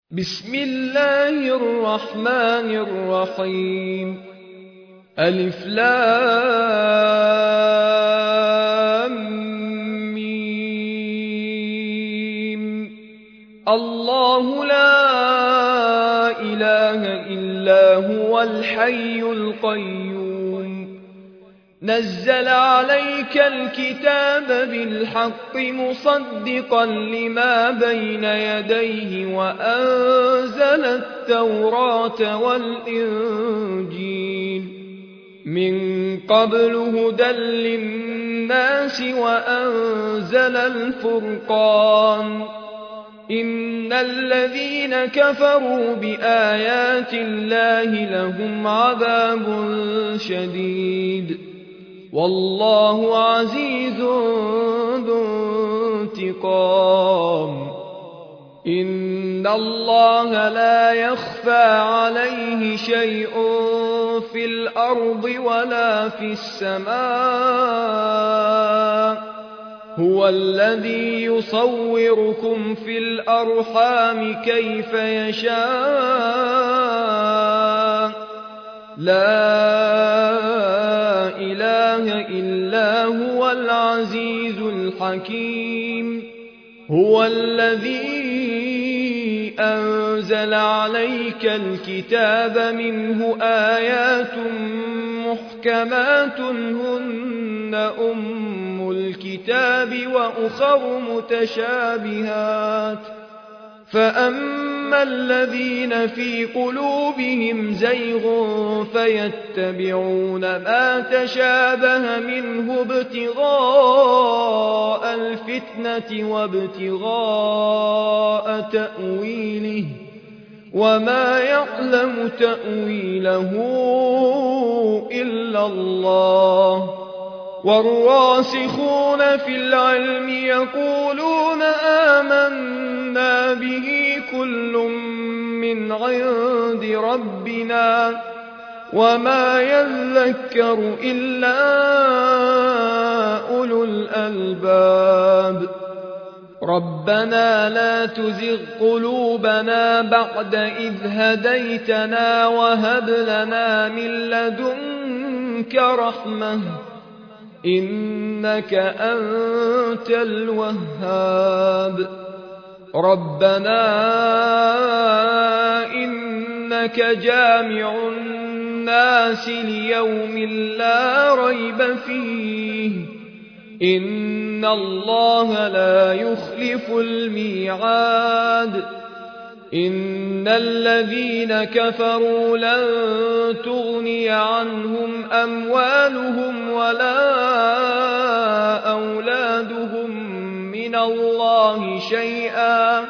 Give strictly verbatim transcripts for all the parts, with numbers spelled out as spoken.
بسم الله الرحمن الرحيم. ألف لام ميم. الله لا إله إلا هو الحي القيوم. نزل عليك الكتاب بالحق مصدقا لما بين يديه وأنزل التوراة والإنجيل من قبل هدى للناس وأنزل الفرقان. إن الذين كفروا بآيات الله لهم عذاب شديد والله عزيز ذو انتقام. إن الله لا يخفى عليه شيء في الأرض ولا في السماء. هو الذي يصوركم في الأرحام كيف يشاء. لا إله إلا هو العزيز الحكيم. هو الذي أنزل عليك الكتاب منه آيات محكمات هن أم الكتاب وأخر متشابهات. فأما الذين في قلوبهم زيغ فيتبعون ما تشابه منه ابتغاء الفتنة وابتغاء تأويله وما يعلم تأويله إلا الله. والراسخون في العلم يقولون آمنا به كل من عند ربنا وما يذكر إلا أولو الألباب. ربنا لا تزغ قلوبنا بعد إذ هديتنا وهب لنا من لدنك رحمة إنك أنت الوهاب. ربنا إنك جامع الناس ليوم لا ريب فيه إن الله لا يخلف الميعاد. إن الذين كفروا لن تغني عنهم أموالهم ولا أولادهم من الله شيئا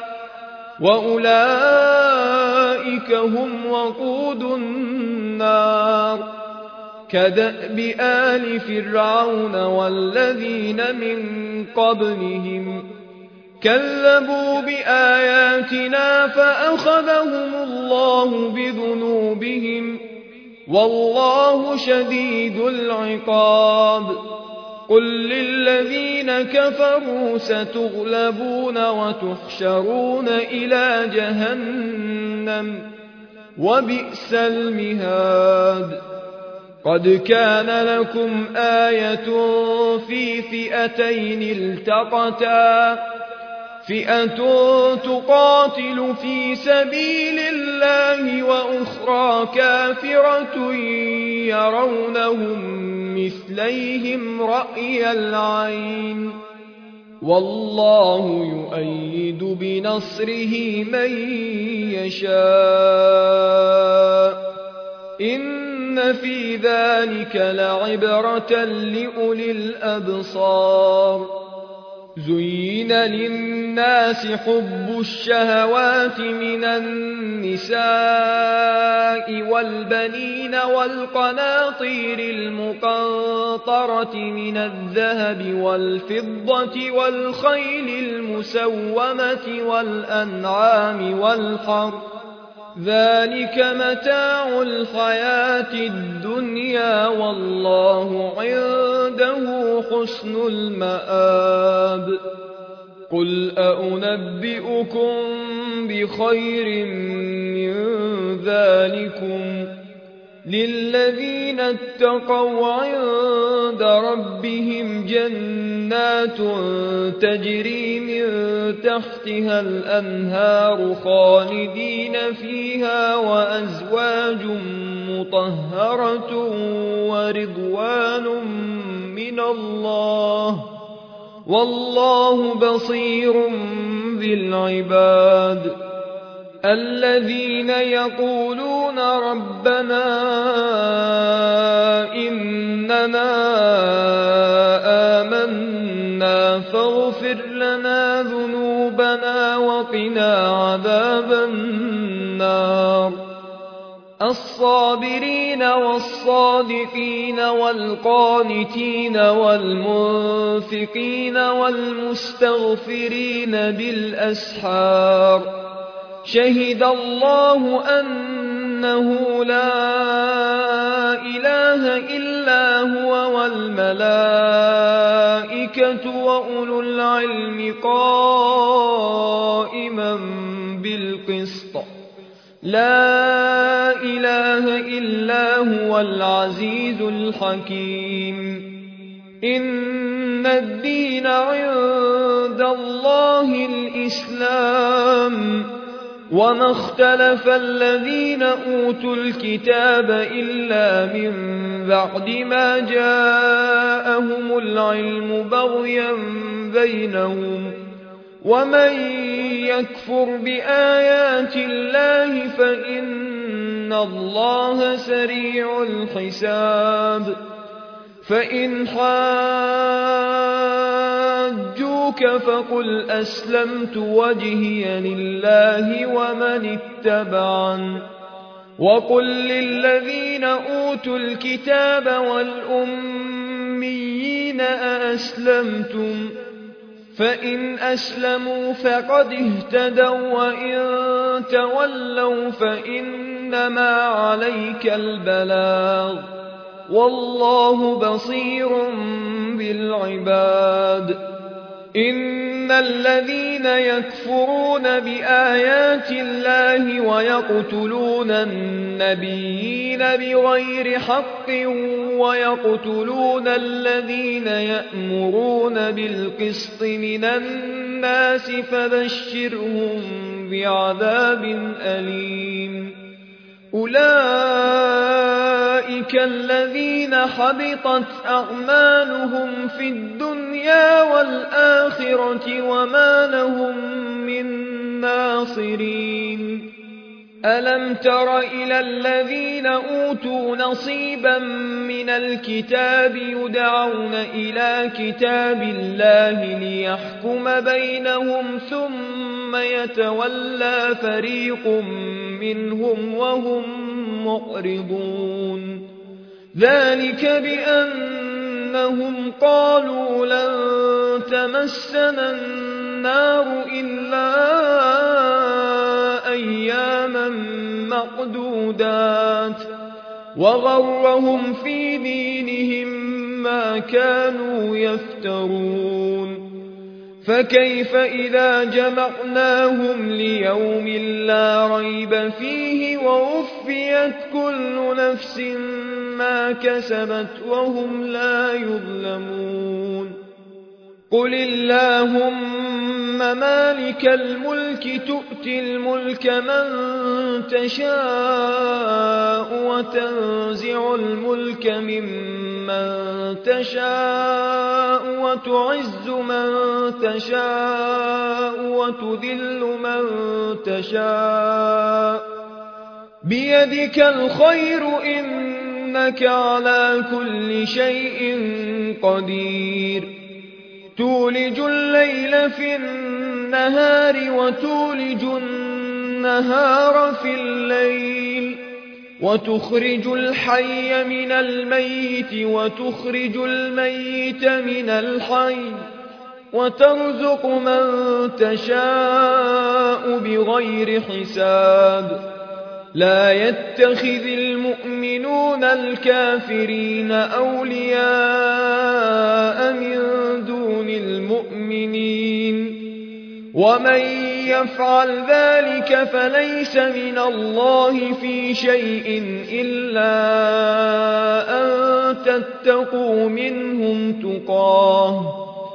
وأولئك هم وقود النار. كدأب آل فرعون والذين من قبلهم كذبوا بآياتنا فأخذهم الله بذنوبهم والله شديد العقاب. قل للذين كفروا ستغلبون وتحشرون إلى جهنم وبئس المهاد. قد كان لكم آية في فئتين التقتا فئة تقاتل في سبيل الله وأخرى كافرة يرونهم مثليهم رأي العين والله يؤيد بنصره من يشاء. إن في ذلك لعبرة لأولي الأبصار. زين للناس حب الشهوات من النساء والبنين والقناطير المقنطرة من الذهب والفضة والخيل المسومة والأنعام والحرث ذلك متاع الحياة الدنيا والله عنده حسن المآب. قل أأنبئكم بخير من ذلكم للذين اتقوا عند ربهم جنات تجري من تحتها الأنهار خالدين فيها وأزواج مطهرة ورضوان من الله والله بصير بالعباد الذين يقولون ربنا إننا آمنا فاغفر لنا ذنوبنا وقنا عذاب النار الصابرين والصادقين والقانتين والمنفقين والمستغفرين بالأسحار شهد الله أنه لا إله إلا هو والملائكة وأولو العلم قائما بالقسط لا إله إلا هو العزيز الحكيم إن الدين عند الله الإسلام وما اختلف الذين أوتوا الكتاب إلا من بعد ما جاءهم العلم بغيا بينهم ومن يكفر بآيات الله فإن الله سريع الحساب فإن حاجوك فقل أسلمت وجهي لله ومن اتبعن وقل للذين أوتوا الكتاب والأميين أأسلمتم فإن أسلموا فقد اهتدوا وإن تولوا فإنما عليك البلاغ والله بصير بالعباد إن الذين يكفرون بآيات الله ويقتلون النبيين بغير حق ويقتلون الذين يأمرون بالقسط من الناس فبشرهم بعذاب أليم أولئك الذين حبطت أعمالهم في الدنيا والآخرة وما لهم من ناصرين ألم تر إلى الذين أوتوا نصيبا من الكتاب يدعون إلى كتاب الله ليحكم بينهم ثم يتولى فريق منهم وهم معرضون ذلك بأنهم قالوا لن تمسنا النار إلا أياما معدودات وغرهم في دينهم ما كانوا يفترون فكيف إذا جمعناهم ليوم لا ريب فيه ووفيت كل نفس ما كسبت وهم لا يظلمون قل اللهم مالك الملك تؤتي الملك من تشاء وتنزع الملك ممن تشاء وتعز من تشاء وتذل من تشاء بيدك الخير إنك على كل شيء قدير تولج الليل في النهار وتولج النهار في الليل وتخرج الحي من الميت وتخرج الميت من الحي وترزق من تشاء بغير حساب لا يتخذ المؤمنون الكافرين أولياء من دون المؤمنين ومن يفعل ذلك فليس من الله في شيء إلا أن تتقوا منهم تقاه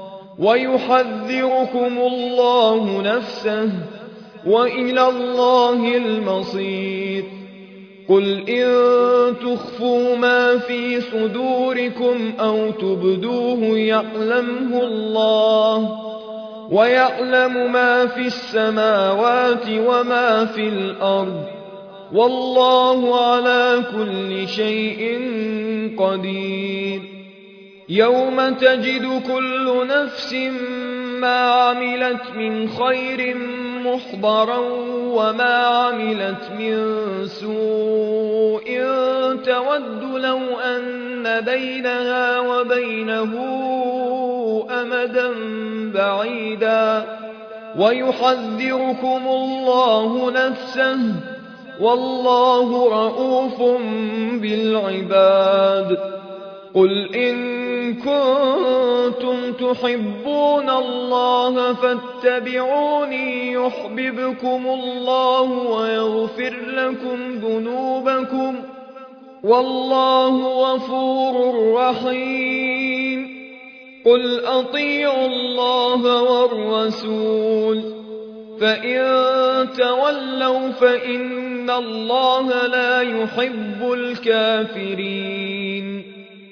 ويحذركم الله نفسه وإلى الله المصير. قل إن تخفوا ما في صدوركم أو تبدوه يعلمه الله ويعلم ما في السماوات وما في الأرض والله على كل شيء قدير. يوم تجد كل نفس ما عملت من خير محضرا وما عملت من سوء تود لو أن بينها وبينه أمدا بعيدا ويحذركم الله نفسه والله رءوف بالعباد. قل إن كنتم تحبون الله فاتبعوني يحببكم الله ويغفر لكم ذنوبكم والله غفور رحيم. قل أطيعوا الله والرسول فإن تولوا فإن الله لا يحب الكافرين.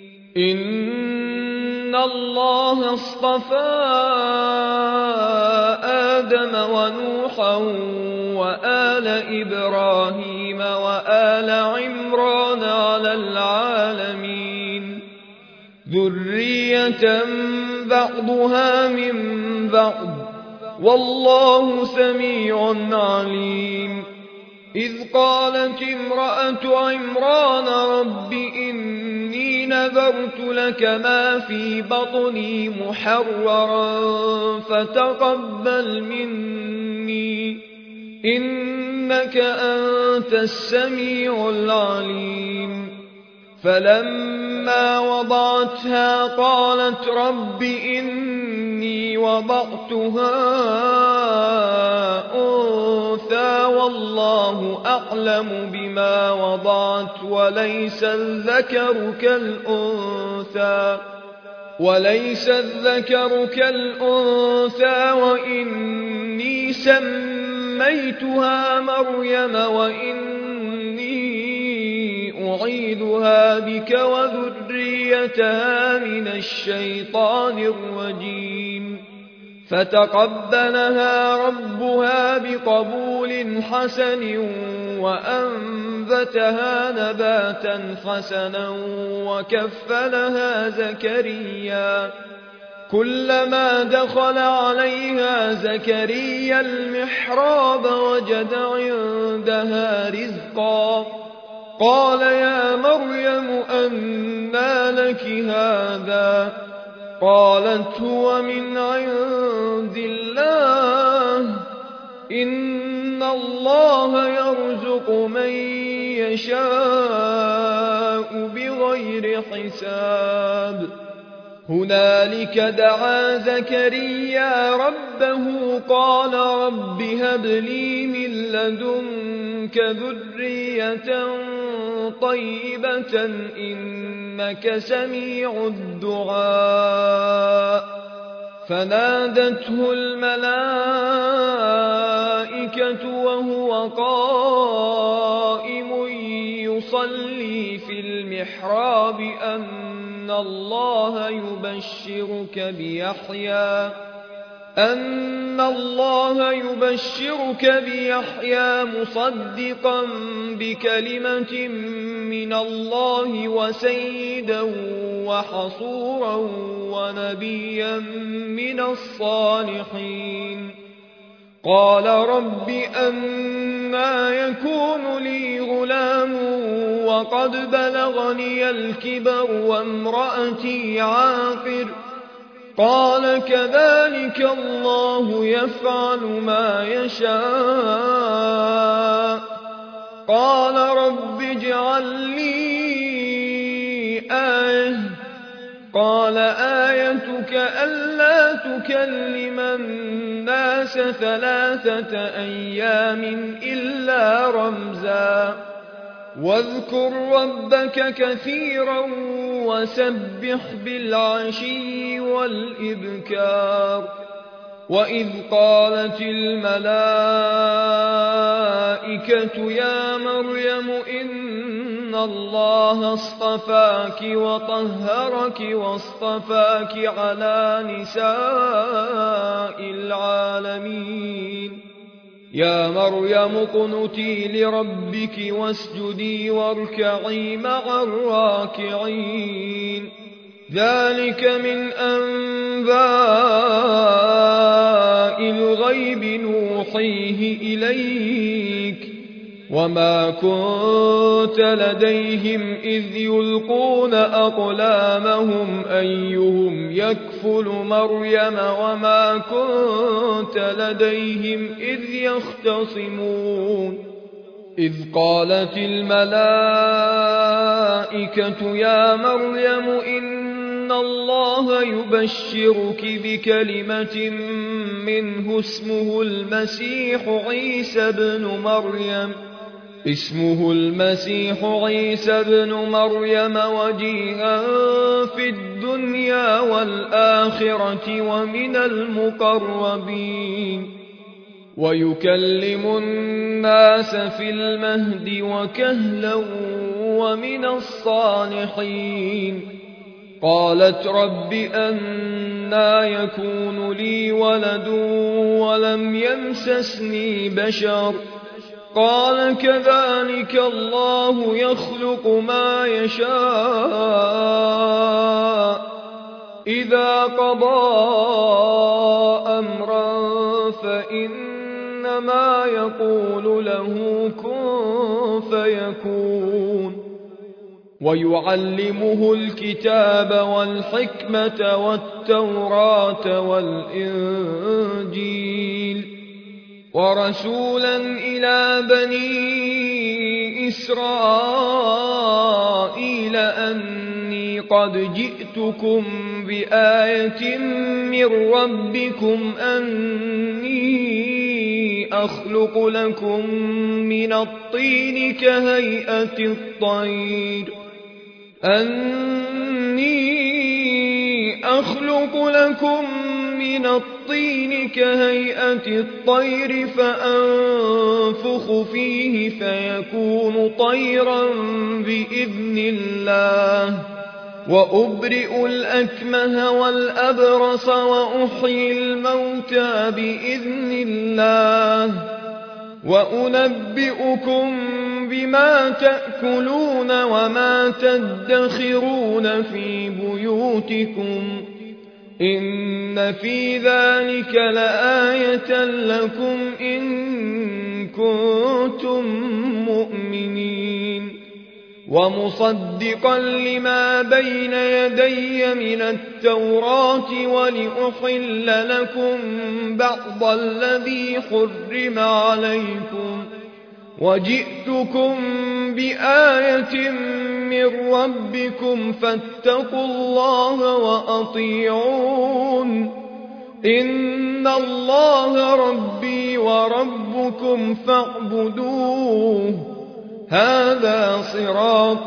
إن الله اصطفى آدم ونوحا وآل إبراهيم وآل عمران على العالمين ذرية بعضها من بعض والله سميع عليم. إذ قالت امرأة عمران رب إني نذرت لك ما في بطني محررا فتقبل مني إنك أنت السميع العليم. فلما وضعتها قالت رب إني وضعتها أنثى والله أعلم بما وضعت وليس الذكر كالأنثى وليس الذكر كالأنثى وإني سميتها مريم وإني أعيذها بك وذريتها من الشيطان الرجيم. فتقبلها ربها بقبول حسن وأنبتها نباتا حسنا وكفلها زكريا كلما دخل عليها زكريا المحراب وجد عندها رزقا قال يا مريم أنى لك هذا قالت هو من عند الله إن الله يرزق من يشاء بغير حساب. هنالك دعا زكريا ربه قال رب هب لي من لدنك ذرية طيبة إنك سميع الدعاء. فنادته الملائكة وهو قائم يصلي في المحراب أن الله يبشرك بيحيى أن الله يبشرك بيحيى مصدقا بكلمة من الله وسيدا وحصورا ونبيا من الصالحين. قال رب أنى يكون لي غلام وقد بلغني الكبر وامرأتي عاقر قال كذلك الله يفعل ما يشاء. قال رب اجعل لي آية قال آيتك ألا تكلم الناس ثلاثة أيام إلا رمزا واذكر ربك كثيرا وسبح بالعشي والإبكار وإذ قالت الملائكة يا مريم إن الله اصطفاك وطهرك واصطفاك على نساء العالمين يا مريم اقنتي لربك واسجدي واركعي مع الراكعين ذلك من أنباء الغيب نوحيه إليك وما كنت لديهم إذ يلقون أقلامهم أيهم يكفل مريم وما كنت لديهم إذ يختصمون إذ قالت الملائكة يا مريم إن الله يبشرك بكلمة منه اسمه المسيح عيسى بن مريم اسمه المسيح عيسى بن مريم وجيها في الدنيا والآخرة ومن المقربين ويكلم الناس في المهد وكهلا ومن الصالحين قالت رب أنى يكون لي ولد ولم يمسسني بشر قال كذلك الله يخلق ما يشاء إذا قضى أمرا فإنما يقول له كن فيكون ويعلمه الكتاب والحكمة والتوراة والإنجيل ورسولا إلى بني إسرائيل أني قد جئتكم بآية من ربكم أني أخلق لكم من الطين كهيئة الطير أني أخلق لكم من الطين كهيئة الطير فأنفخ فيه فيكون طيرا بإذن الله وأبرئ الأكمه والأبرص وأحيي الموتى بإذن الله وأنبئكم بما تأكلون وما تدخرون في بيوتكم إن في ذلك لآية لكم إن كنتم مؤمنين ومصدقا لما بين يدي من التوراة ولأحل لكم بعض الذي حرم عليكم وجئتكم بآية من ربكم فاتقوا الله وأطيعون إن الله ربي وربكم فاعبدوه هذا صراط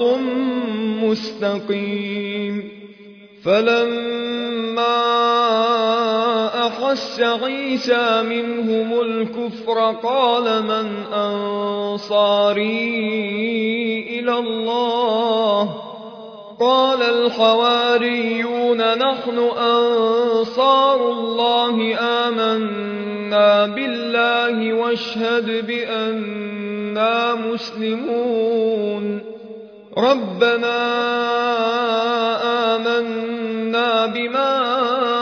مستقيم فلما أحس عيسى منهم الكفر قال من أنصاري إلى الله قال الحواريون نحن أنصار الله آمنا بالله واشهد بأننا مسلمون ربنا آمنا بما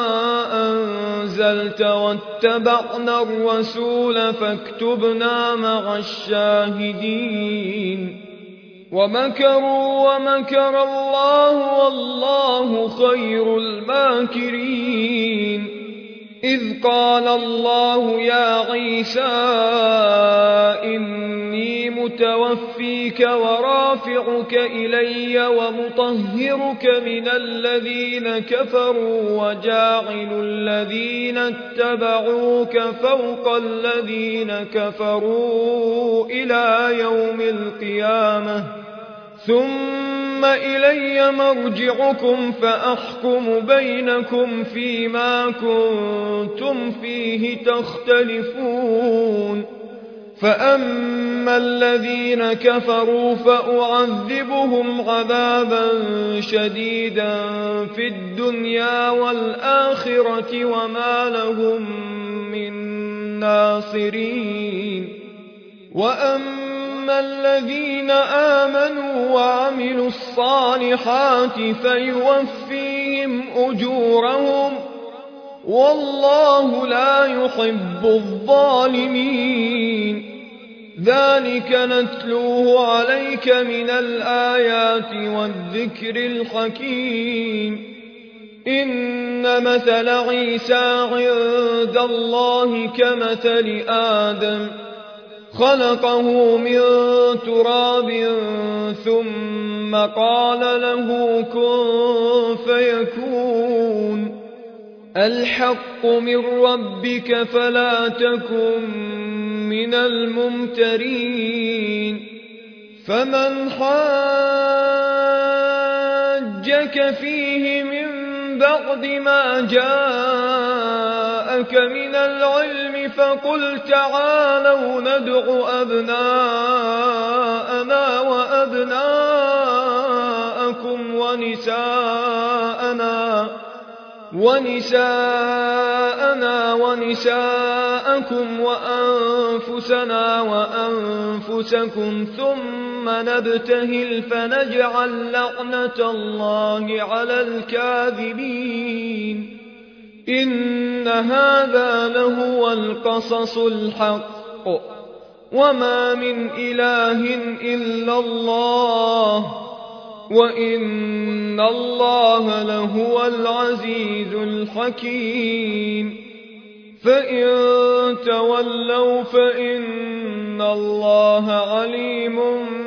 أنزلت واتبعنا الرسول فاكتبنا مع الشاهدين ومكروا ومكر الله والله خير الماكرين إذ قال الله يا عيسى إني متوفيك ورافعك إلي ومطهرك من الذين كفروا وجاعل الذين اتبعوك فوق الذين كفروا إلى يوم القيامة ثم إلي مرجعكم فأحكم بينكم فيما كنتم فيه تختلفون فأما الذين كفروا فأعذبهم عذابا شديدا في الدنيا والآخرة وما لهم من ناصرين وأما الذين آمنوا وعملوا الصالحات فيوفيهم أجورهم والله لا يحب الظالمين ذلك نتلوه عليك من الآيات والذكر الحكيم إن مثل عيسى عند الله كمثل آدم خلقه من تراب ثم قال له كن فيكون الحق من ربك فلا تكن من الممترين فمن حاجك فيه من بعد ما جاءك من العلم فقل تعالوا ندع أبناءنا وأبناءكم ونساءنا ونساءنا ونساءكم وأنفسنا وأنفسكم ثم نبتهل فنجعل لعنة الله على الكاذبين إن هذا لهو القصص الحق وما من إله إلا الله وإن الله لهو العزيز الحكيم فإن تولوا فإن الله عليم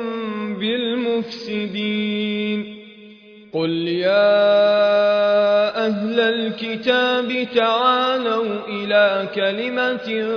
بالمفسدين قل يا أهل الكتاب تعالوا إلى كلمة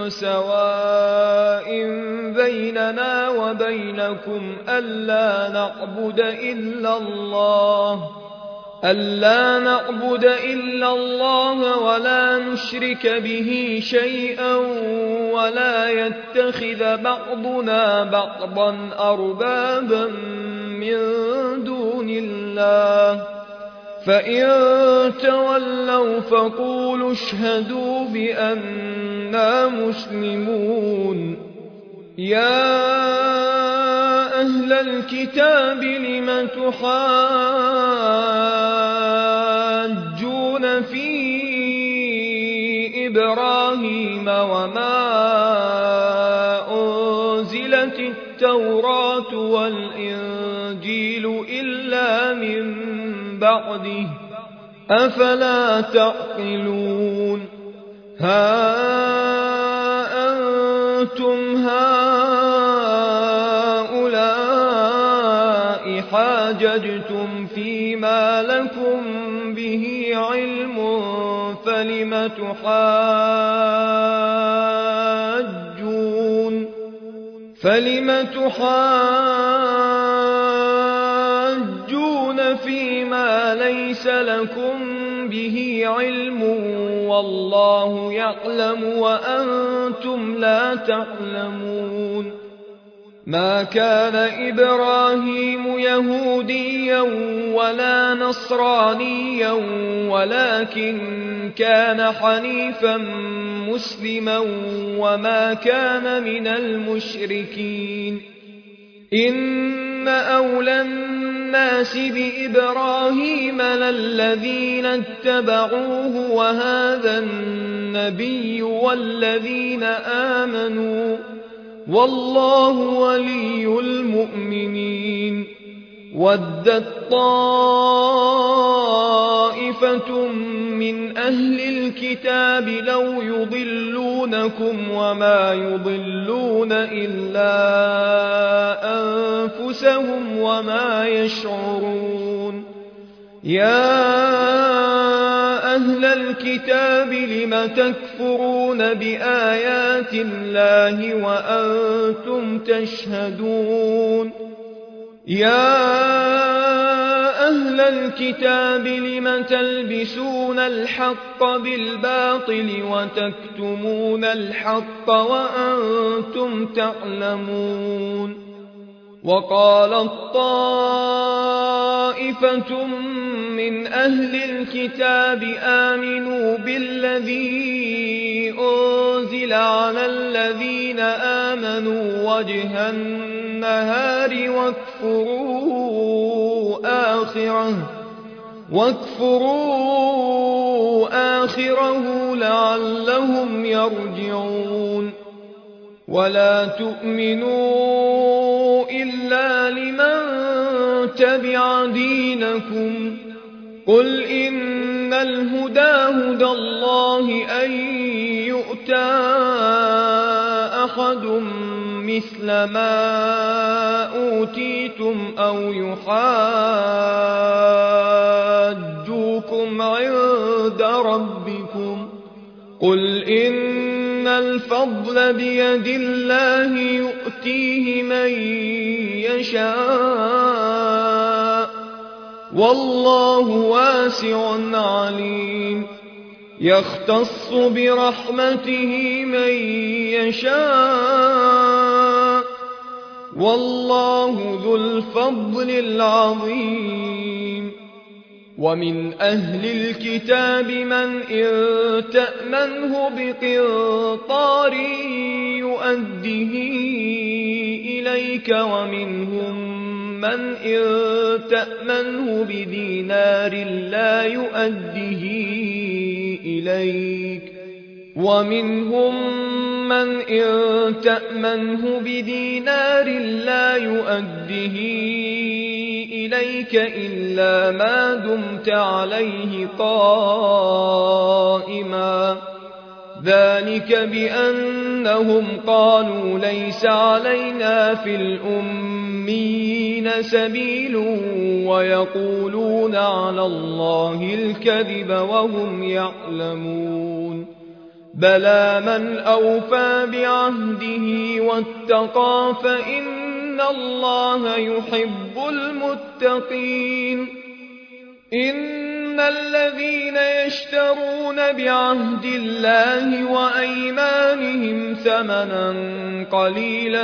سواء بيننا وبينكم ألا نعبد إلا الله ألا نعبد إلا الله ولا نشرك به شيئا ولا يتخذ بعضنا بعضا أربابا من دون الله فإن تولوا فقولوا اشهدوا بأننا مسلمون يا أهل الكتاب لم تحاجون في إبراهيم وما أنزلت التوراة والإنجيل إلا من بعده أفلا تعقلون ها أنتم هؤلاء حاججتم فيما لكم به علم فلم تحاجون فلم تحاجون فيما ليس لكم به علم والله يعلم وأنتم لا تعلمون ما كان إبراهيم يهوديا ولا نصرانيا ولكن كان حنيفا مسلما وما كان من المشركين إن أولى الناس بإبراهيم للذين اتبعوه وهذا النبي والذين آمنوا والله ولي المؤمنين ودت طائفة من أهل الكتاب لو يضلونكم وما يضلون إلا أنفسهم وما يشعرون. يا أهل الكتاب لم تكفرون بآيات الله وأنتم تشهدون. يا أهل الكتاب لم تلبسون الحق بالباطل وتكتمون الحق وأنتم تعلمون. وقالت طائفة من أهل الكتاب آمنوا بالذي أنزل على الذين آمنوا وجه النهار واكفروا آخره واكفروا آخره لعلهم يرجعون. ولا تؤمنوا إلا لمن تبع دينكم. قل إن الهدى هدى الله أن يؤتى أحد مثل ما أوتيتم أو يحاجوكم عند ربكم. قل إن الفضل بيد الله يؤتيه من يشاء والله واسع عليم. يختص برحمته من يشاء والله ذو الفضل العظيم. ومن أهل الكتاب من إن تأمنه بقنطار يؤده إليك ومنهم من إن تأمنه بدينار لا يؤده إليك ومنهم من إن تأمنه بدينار لا يؤده إليك إلا ما دمت عليه قائما. ذلك بأنهم قالوا ليس علينا في الأميين سبيل ويقولون على الله الكذب وهم يعلمون. بلى من أوفى بعهده واتقى فإن الله يحب المتقين. إن الذين يشترون بعهد الله وأيمانهم ثمنا قليلا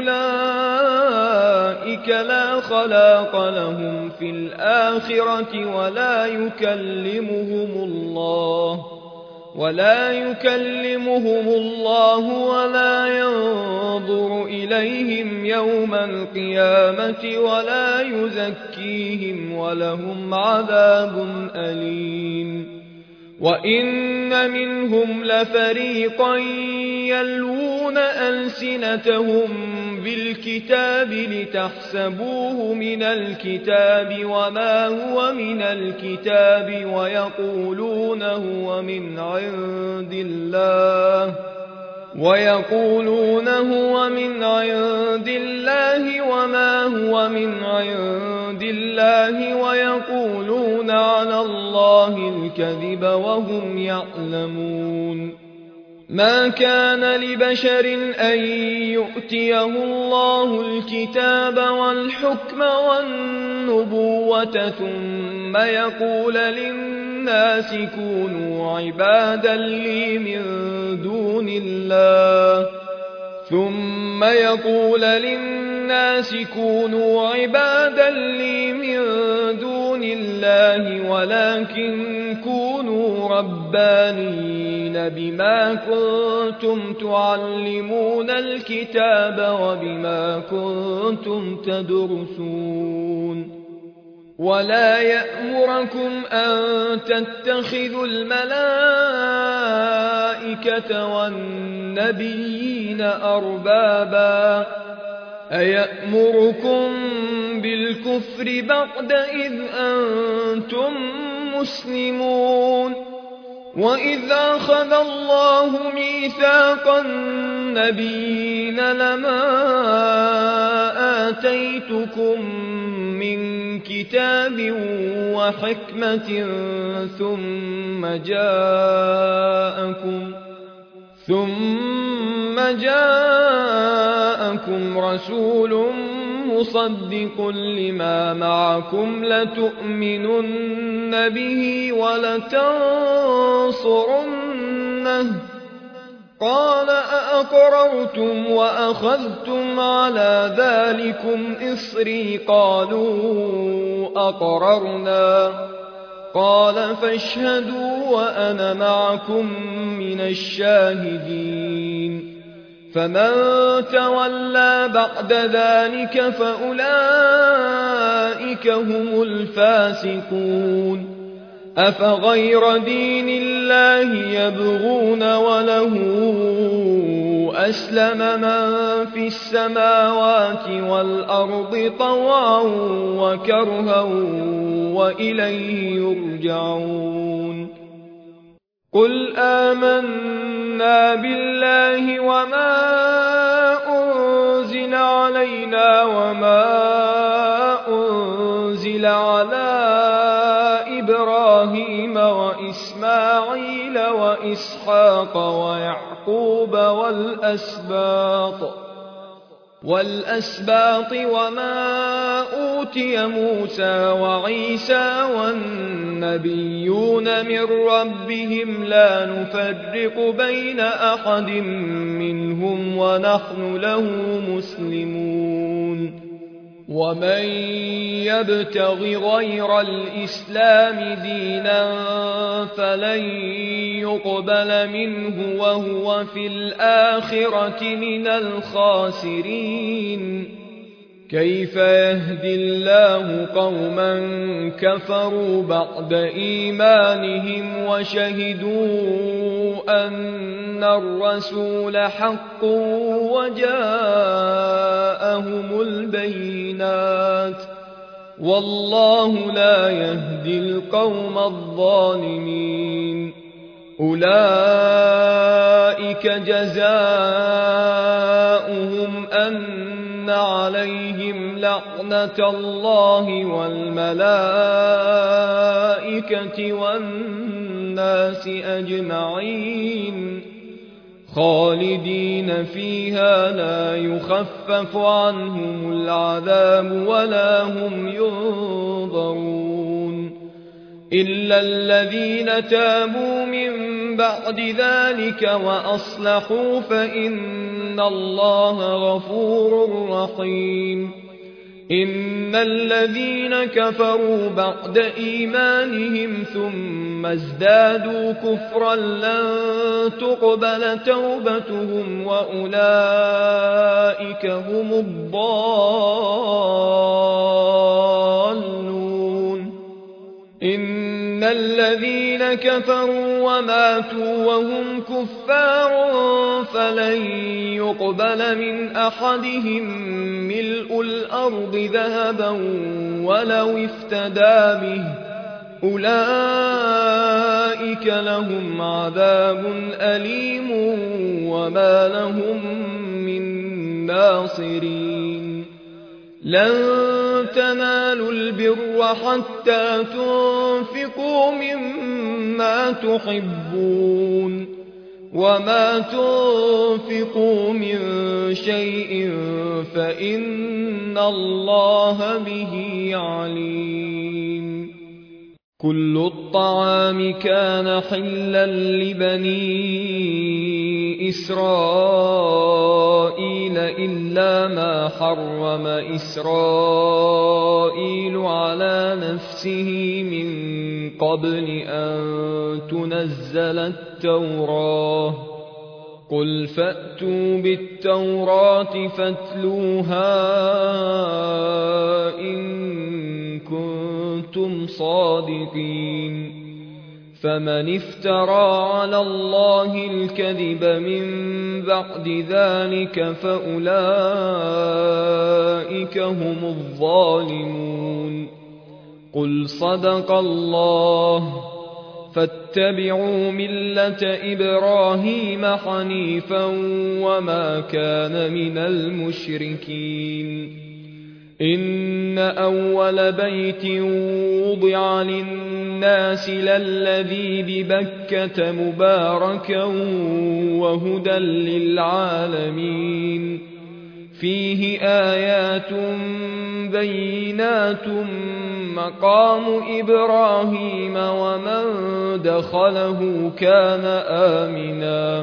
أولئك لا خلاق لهم في الآخرة ولا يكلمهم الله ولا يكلمهم الله ولا ينظر إليهم يوم القيامة ولا يزكيهم ولهم عذاب أليم. وإن منهم لفريقا يلوون ألسنتهم بالكتاب لتحسبوه من الكتاب وما هو من الكتاب ويقولون هو من عند الله ويقولون هو من عند الله وما هو من عند الله ويقولون على الله الكذب وهم يعلمون. ما كان لبشر أن يؤتيه الله الكتاب والحكم والنبوة ثم يقول للناس كونوا عبادا لي من دون الله ثم يقول للناس كونوا عبادا لي من دون الله ولكن كونوا ربانيين بما كنتم تعلمون الكتاب وبما كنتم تدرسون. ولا يأمركم أن تتخذوا الملائكة والنبيين أربابا أيأمركم بالكفر بعد إذ أنتم مسلمون. وإذ أخذ الله ميثاق النبيين لما آتيتكم من كتاب وحكمة ثم جاءكم ثم جاءكم رسول مصدق لما معكم لتؤمنن به ولتنصرنه قال أأقررتم وأخذتم على ذلكم إصري قالوا أقررنا قال فاشهدوا وأنا معكم من الشاهدين فمن تولى بعد ذلك فأولئك هم الفاسقون أفغير دين الله يبغون وله أسلم من في السماوات والأرض طوعا وكرها وإليه يرجعون قل آمنا بالله وما أنزل علينا وما أنزل على إبراهيم وإسماعيل وإسحاق ويعقوب والأسباط والأسباط وما أوتي موسى وعيسى والنبيون من ربهم لا نفرق بين أحد منهم ونحن له مسلمون ومن يبتغ غير الإسلام دينا فلن يقبل منه وهو في الآخرة من الخاسرين كيف يهدي الله قوما كفروا بعد إيمانهم وشهدوا أن الرسول حق وجاءهم البينات والله لا يهدي القوم الظالمين أولئك جزاؤهم أن عليهم لعنة الله والملائكة والناس أجمعين خالدين فيها لا يخفف عنهم العذاب ولا هم ينظرون إلا الذين تابوا من بعد ذلك وأصلحوا فإن الله غفور رحيم إن الذين كفروا بعد إيمانهم ثم ازدادوا كفرا لن تقبل توبتهم وأولئك هم الضالون إن الذين كفروا وماتوا وهم كفار فلن يقبل من أحدهم ملء الأرض ذهبا ولو افتدى به أولئك لهم عذاب أليم وما لهم من ناصرين لن تنالوا البر حتى تنفقوا مما تحبون وما تنفقوا من شيء فإن الله به عليم كل الطعام كان حلا لبني إسرائيل إلا ما حرم إسرائيل على نفسه من قبل أن تنزل التوراة قل فأتوا بالتوراة فاتلوها إن كنتم صادقين فمن افترى على الله الكذب من بعد ذلك فأولئك هم الظالمون قل صدق الله فاتبعوا ملة إبراهيم حنيفا وما كان من المشركين إن أول بيت وضع للناس للذي ببكة مباركا وهدى للعالمين فيه آيات بينات مقام إبراهيم ومن دخله كان آمنا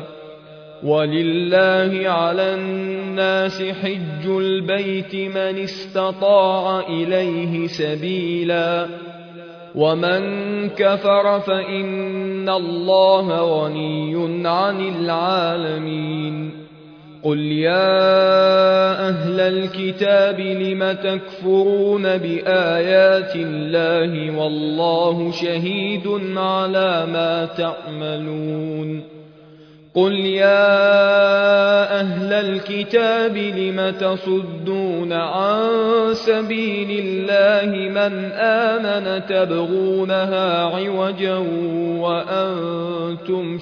ولله على الناس حج البيت من استطاع إليه سبيلا ومن كفر فإن الله غني عن العالمين قل يا أهل الكتاب لم تكفرون بآيات الله والله شهيد على ما تعملون قل يا أهل الكتاب لم تصدون عن سبيل الله من آمن تبغونها عوجا وأنتم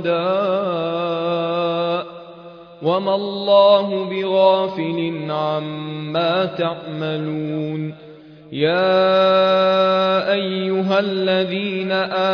شهداء وما الله بغافل عما تعملون يا أيها الذين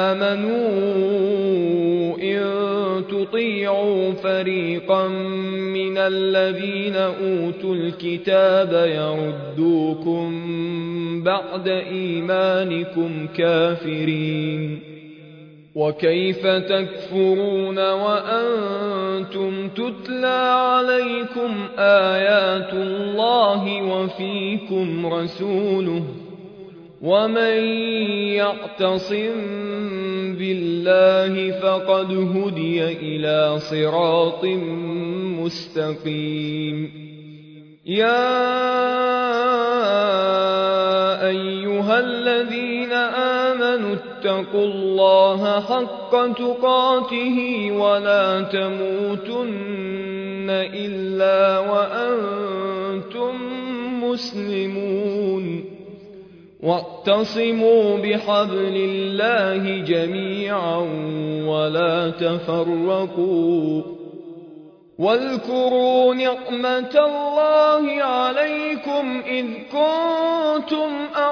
آمنوا إن تطيعوا فريقا من الذين أوتوا الكتاب يردوكم بعد إيمانكم كافرين وكيف تكفرون وأنتم تتلى عليكم آيات الله وفيكم رسوله ومن يعتصم بالله فقد هدي إلى صراط مستقيم يا أيها الذين آمنوا اتقوا الله حق تقاته ولا تموتن إلا وأنتم مسلمون واعتصموا بحبل الله جميعا ولا تفرقوا واذكروا نعمة الله عليكم إذ كنتم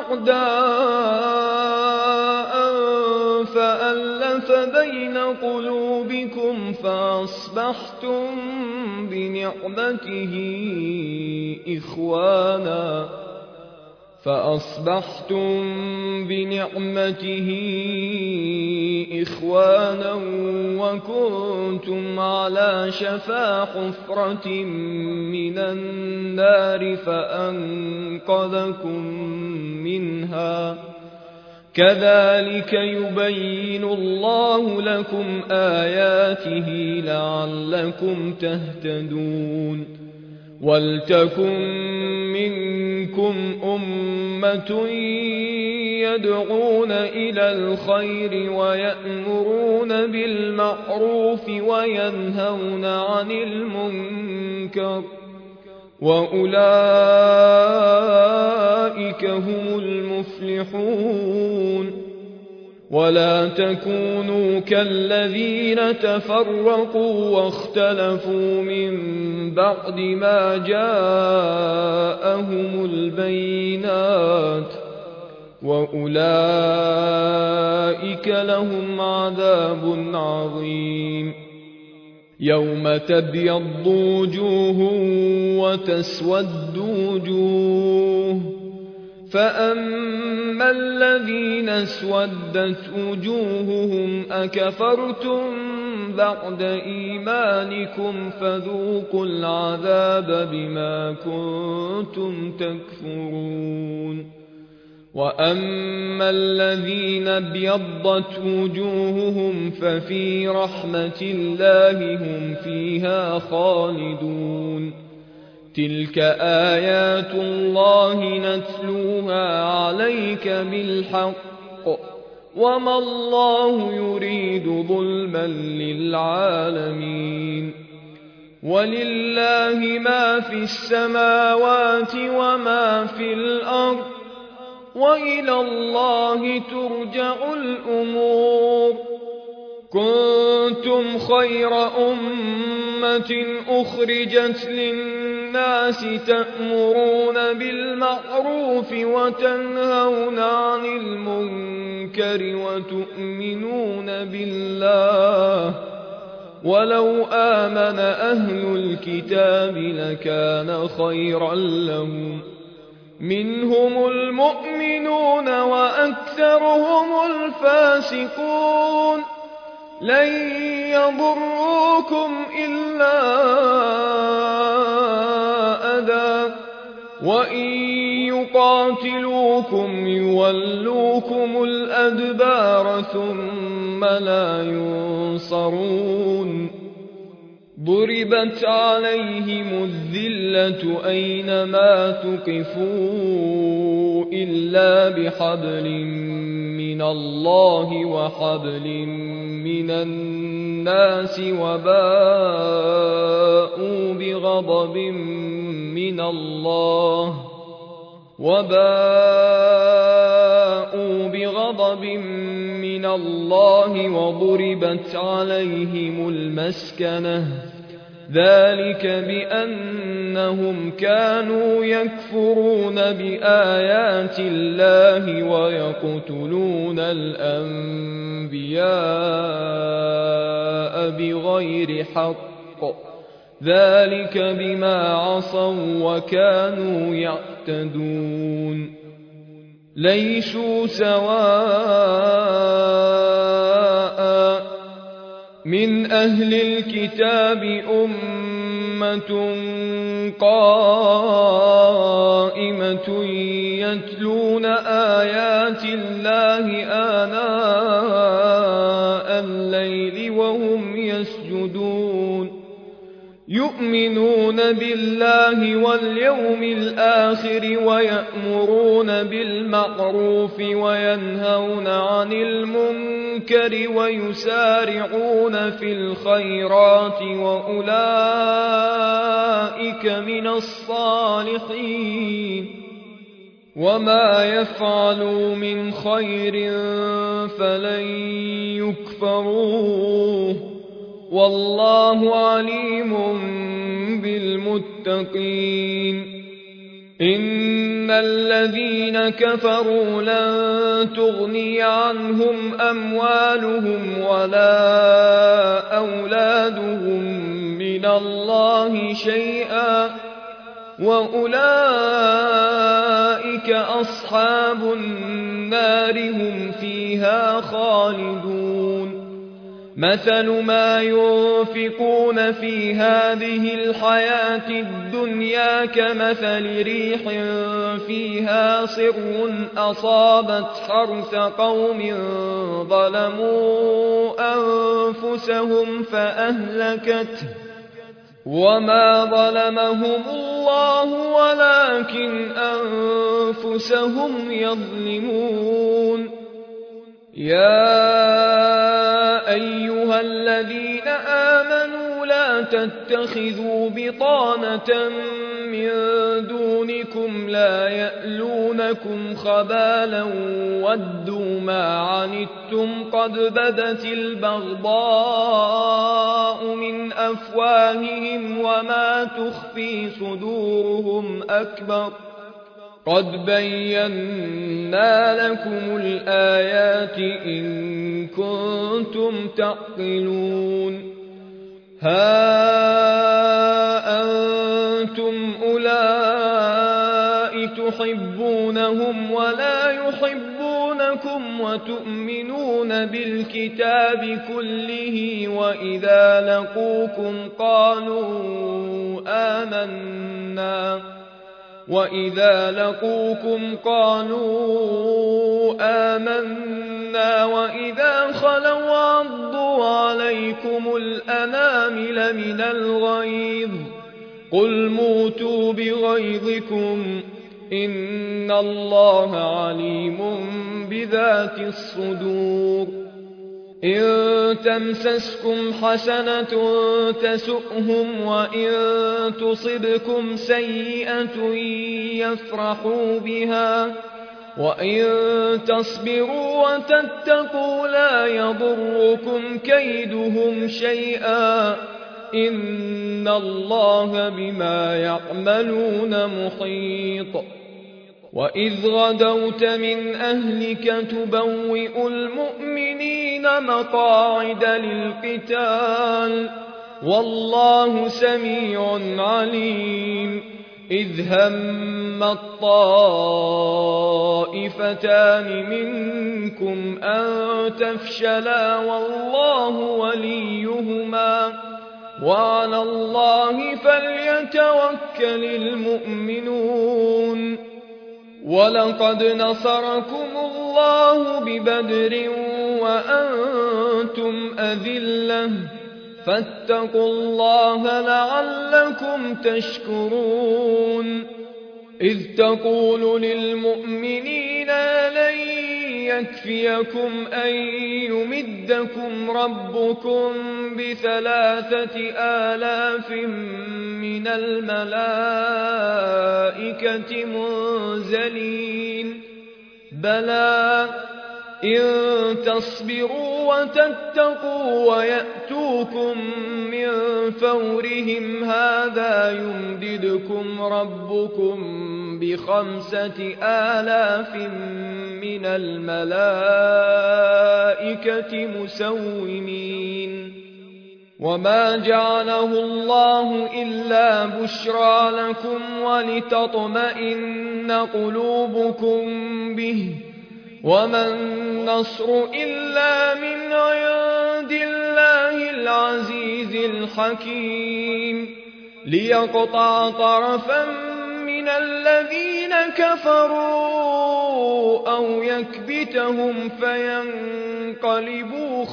أعداء فألف بين قلوبكم فأصبحتم بنعمته إخوانا فأصبحتم بنعمته إخوانا وكنتم على شفا حفرة من النار فأنقذكم منها كذلك يبين الله لكم آياته لعلكم تهتدون ولتكن منكم أمة يدعون إلى الخير ويأمرون بالمعروف وينهون عن المنكر وأولئك هم المفلحون ولا تكونوا كالذين تفرقوا واختلفوا من بعد ما جاءهم البينات وأولئك لهم عذاب عظيم يوم تبيض وجوه وتسود وجوه فأما الذين اسودت وجوههم أكفرتم بعد إيمانكم فذوقوا العذاب بما كنتم تكفرون وأما الذين ابيضت وجوههم ففي رحمة الله هم فيها خالدون تلك آيات الله نتلوها عليك بالحق وما الله يريد ظلما للعالمين ولله ما في السماوات وما في الأرض وإلى الله ترجع الأمور كنتم خير أمة أخرجت للناس تأمرون بالمعروف بِالْمَعْرُوفِ وَتَنْهَوْنَ عَنِ الْمُنكَرِ وَتُؤْمِنُونَ بِاللَّهِ وَلَوْ آمَنَ أَهْلُ الْكِتَابِ لَكَانَ خَيْرًا لَّهُم مِّنْهُمُ الْمُؤْمِنُونَ وَأَكْثَرُهُمُ الْفَاسِقُونَ لَن يَضُرُّوكُمْ إِلَّا أَذًى وَإِن يُقَاتِلُوكُمْ يُوَلُّوكُمُ الْأَدْبَارَ ثُمَّ لَا يُنصَرُونَ ضُرِبَتْ عَلَيْهِمُ الذِّلَّةُ أَيْنَمَا ثُقِفُوا إِلَّا بِحَبْلٍ مِّنَ اللَّهِ وَحَبْلٍ مِّنَ النَّاسِ وَبَاءُوا بِغَضَبٍ مِّنَ اللَّهِ وَبَاءُوا بِغَضَبٍ مِّنَ اللَّهِ وَضُرِبَتْ عَلَيْهِمُ الْمَسْكَنَةُ ذَلِكَ بِأَنَّهُمْ كَانُوا يَكْفُرُونَ بِآيَاتِ اللَّهِ وَيَقْتُلُونَ الْأَنبِيَاءَ بِغَيْرِ حَقٍّ ذَلِكَ بِمَا عَصَوا وَكَانُوا يَعْتَدُونَ لَيْسُوا سَوَاءً مِّنْ أَهْلِ الْكِتَابِ أُمَّةٌ قَائِمَةٌ يَتْلُونَ آيَاتِ اللَّهِ آنَاءَ اللَّيْلِ وَهُمْ يَسْجُدُونَ يُؤْمِنُونَ بِاللَّهِ وَالْيَوْمِ الْآخِرِ وَيَأْمُرُونَ بِالْمَعْرُوفِ وَيَنْهَوْنَ عَنِ الْمُنكَرِ وَيُسَارِعُونَ فِي الْخَيْرَاتِ وَأُولَئِكَ مِنَ الصَّالِحِينَ وَمَا يَفْعَلُوا مِنْ خَيْرٍ فَلَن يُكْفَرُوهُ وَاللَّهُ عَلِيمٌ بِالْمُتَّقِينَ إِنَّ الَّذِينَ كَفَرُوا لَن تُغْنِيَ عَنْهُمْ أَمْوَالُهُمْ وَلَا أَوْلَادُهُم مِّنَ اللَّهِ شَيْئًا وَأُولَئِكَ أَصْحَابُ النَّارِ هُمْ فِيهَا خَالِدُونَ مَثَلُ مَا يُنفِقُونَ فِي هَٰذِهِ الْحَيَاةِ الدُّنْيَا كَمَثَلِ رِيحٍ فِيهَا صِرٌّ أَصَابَتْ حَرْثَ قَوْمٍ ظَلَمُوا أَنفُسَهُمْ فَأَهْلَكَتْهُ وَمَا ظَلَمَهُمُ اللَّهُ وَلَٰكِنْ أَنفُسَهُمْ يَظْلِمُونَ يَا أَيُّهَا الَّذِينَ آمَنُوا لَا تَتَّخِذُوا بِطَانَةً مِّن دُونِكُمْ لَا يَأْلُونَكُمْ خَبَالًا وَدُّوا مَا عَنِتُّمْ قَدْ بَدَتِ الْبَغْضَاءُ مِنْ أَفْوَاهِهِمْ وَمَا تُخْفِي صُدُورُهُمْ أَكْبَرُ قَدْ بَيَّنَّا لَكُمُ الْآيَاتِ إِن كُنتُمْ تَعْقِلُونَ هَا أَنتُمْ أُولَاءِ تُحِبُّونَهُمْ وَلَا يُحِبُّونَكُمْ وَتُؤْمِنُونَ بِالْكِتَابِ كُلِّهِ وَإِذَا لَقُوكُمْ قَالُوا آمَنَّا وَإِذَا لَقُوكُمْ قَالُوا آمَنَّا وَإِذَا خَلَوْا عَضُّوا عَلَيْكُمُ الْأَنَامِلَ مِنَ الْغَيْظِ قُلْ مُوتُوا بِغَيْظِكُمْ إِنَّ اللَّهَ عَلِيمٌ بِذَاتِ الصُّدُورِ إِن تَمْسَسْكُمْ حَسَنَةٌ تَسُؤْهُمْ وَإِن تُصِبْكُمْ سَيِّئَةٌ يَفْرَحُوا بِهَا وَإِن تَصْبِرُوا وَتَتَّقُوا لَا يَضُرُّكُمْ كَيْدُهُمْ شَيْئًا إِنَّ اللَّهَ بِمَا يَعْمَلُونَ مُحِيطٌ وإذ غدوت من أهلك تبوئ المؤمنين مقاعد للقتال والله سميع عليم إذ هم الطائفتان منكم أن تفشلا والله وليهما وعلى الله فليتوكل المؤمنون ولقد نصركم الله ببدر وأنتم أذلة فاتقوا الله لعلكم تشكرون إذ تقول للمؤمنين لن يكفيكم أن يمدكم ربكم بثلاثة آلاف من الملائكة منزلين بلى إن تصبروا وتتقوا ويأتوكم من فورهم هذا يمددكم ربكم بخمسة آلاف من الملائكة مسومين وما جعله الله إلا بشرى لكم ولتطمئن قلوبكم به وما النصر إلا من عند الله العزيز الحكيم ليقطع طرفا من الذين كفروا أو يكبتهم فينقلبوا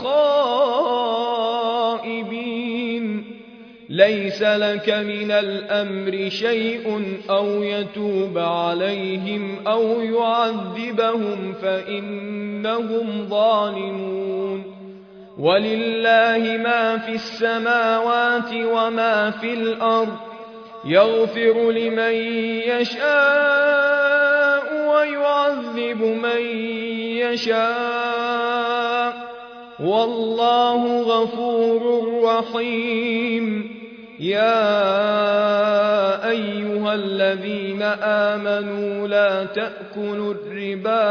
خائبين ليس لك من الأمر شيء أو يتوب عليهم أو يعذبهم فإنهم ظالمون ولله ما في السماوات وما في الأرض يغفر لمن يشاء ويعذب من يشاء والله غفور رحيم يا أيها الذين آمنوا لا تأكلوا الربا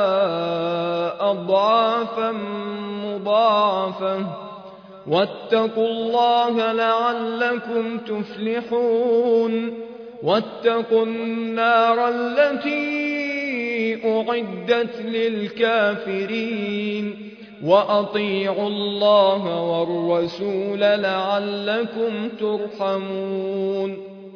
أضعافا مضاعفة واتقوا الله لعلكم تفلحون واتقوا النار التي أعدت للكافرين وأطيعوا الله والرسول لعلكم ترحمون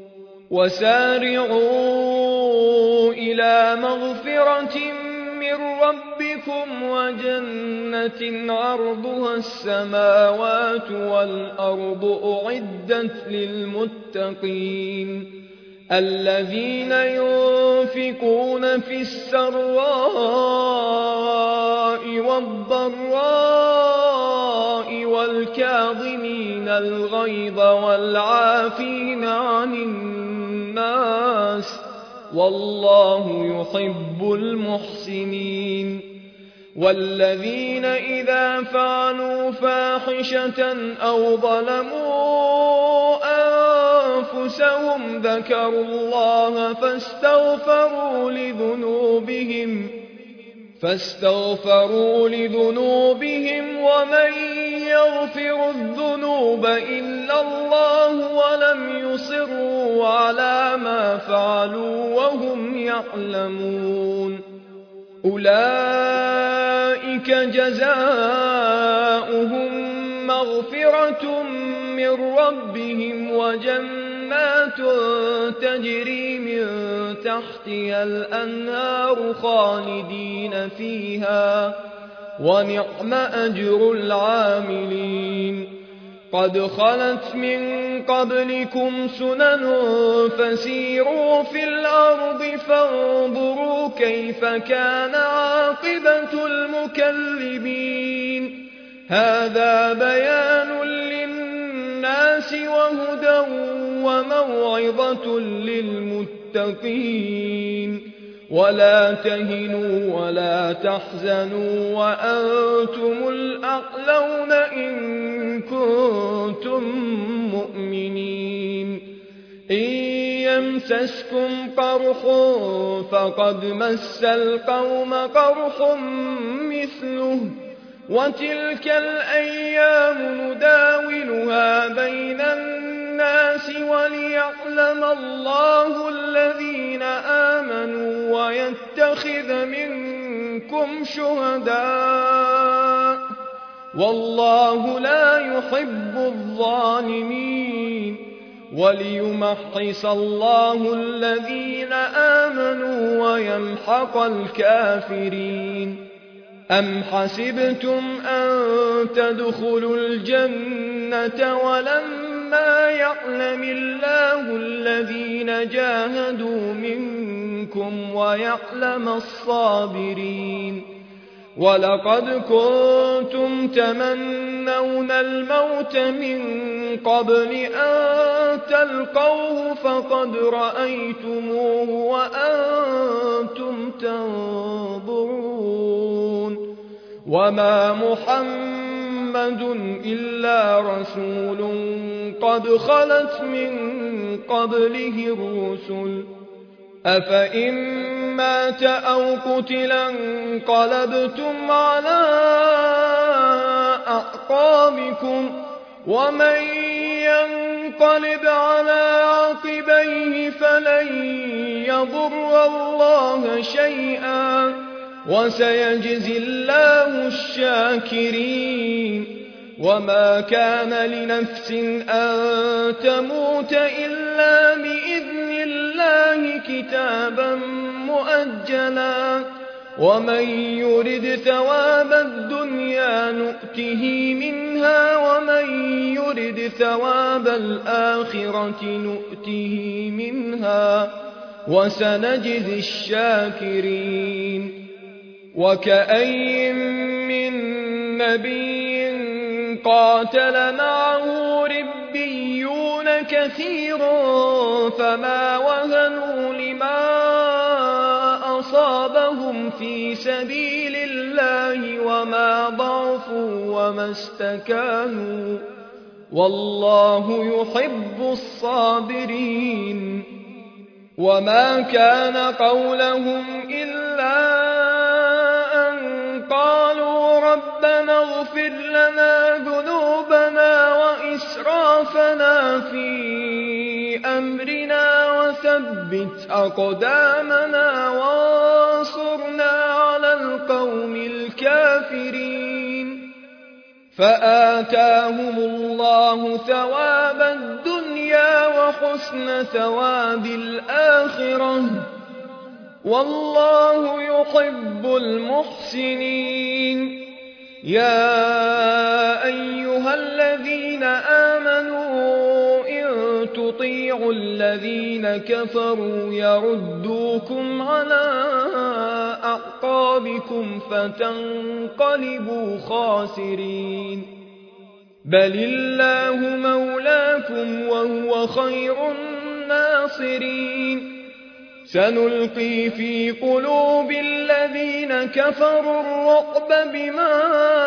وسارعوا إلى مغفرة من ربكم وجنة عرضها السماوات والأرض أعدت للمتقين الذين ينفقون في السراء والضراء والكاظمين الغيظ والعافين عن الناس والله يحب المحسنين والذين إذا فعلوا فاحشة أو ظلموا أنفسهم ذكروا الله فاستغفروا لذنوبهم فاستغفروا لذنوبهم ومن يغفر الذنوب إلا الله ولم يصروا على ما فعلوا وهم يعلمون أولئك جزاؤهم مغفرة من ربهم وجنات تجري من تحتها الأنهار خالدين فيها ونعم أجر العاملين قد خلت من قبلكم سنن فسيروا في الأرض فانظروا كيف كان عاقبة المكذبين هذا بيان للناس وهدى وموعظة للمتقين ولا تهنوا ولا تحزنوا وأنتم الأعلون إن كنتم مؤمنين إن يمسسكم قرح فقد مس القوم قرح مثله وتلك الأيام نداولها بين الناس وليعلم الله الذين آمنوا ويتخذ منكم شهداء والله لا يحب الظالمين وليمحص الله الذين آمنوا ويمحق الكافرين. أم حسبتم أن تدخلوا الجنة ولما يعلم الله الذين جاهدوا منكم ويعلم الصابرين ولقد كنتم تمنون الموت من قبل أن تلقوه فقد رأيتموه وأنتم تنظرون وما محمد إلا رسول قد خلت من قبله الرسل أفإن مات أو قتلا انقلبتم على أعقابكم ومن ينقلب على عقبيه فلن يضر الله شيئا وسيجزي الله الشاكرين. وما كان لنفس أن تموت إلا بإذن الله كتابا مؤجلا ومن يرد ثواب الدنيا نؤته منها ومن يرد ثواب الآخرة نؤته منها وسنجزي الشاكرين. وكأين من نبي قاتل معه ربيون كثير فما وهنوا لما أصابهم في سبيل الله وما ضعفوا وما استكانوا والله يحب الصابرين. وما كان قولهم إلا أن قالوا ربنا اغفر لنا ذنوبنا وإسرافنا في أمرنا وثبت أقدامنا وانصرنا على القوم الكافرين فآتاهم الله ثواب الدنيا وحسن ثواب الآخرة والله يحب المحسنين. يا أيها الذين آمنوا إن تطيعوا الذين كفروا يردوكم على أعقابكم فتنقلبوا خاسرين بل الله مولاكم وهو خير الناصرين. سنلقي في قلوب الذين كفروا الرعب بما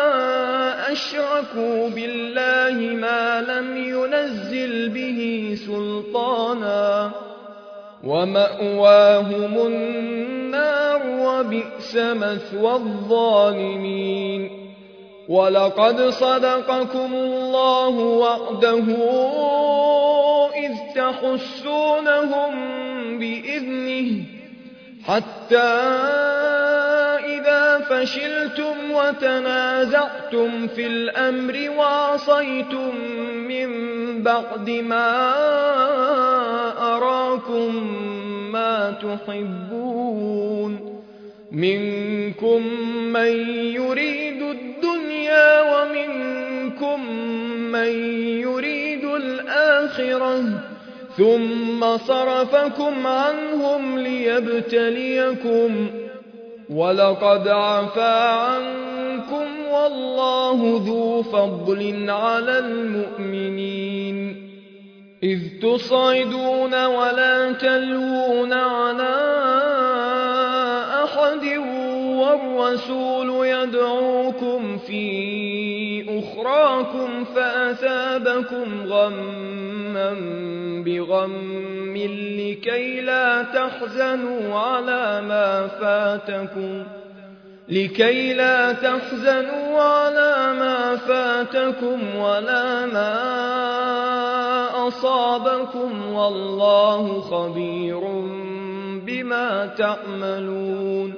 أشركوا بالله ما لم ينزل به سلطانا ومأواهم النار وبئس مثوى الظالمين. ولقد صدقكم الله وعده إذ تحسونهم بإذنه حتى إذا فشلتم وتنازعتم في الأمر وعصيتم من بعد ما أراكم ما تحبون منكم من يريد الدنيا ومنكم من يريد الآخرة ثم صرفكم عنهم ليبتليكم ولقد عفا عنكم والله ذو فضل على المؤمنين إذ تصعدون ولا تلوون على أحد والرسول يدعوكم في أخراكم فأثابكم غما بغم لكي لا تحزنوا على ما فاتكم لكي لا تحزنوا على ما فاتكم ولا ما أصابكم والله خبير بما تعملون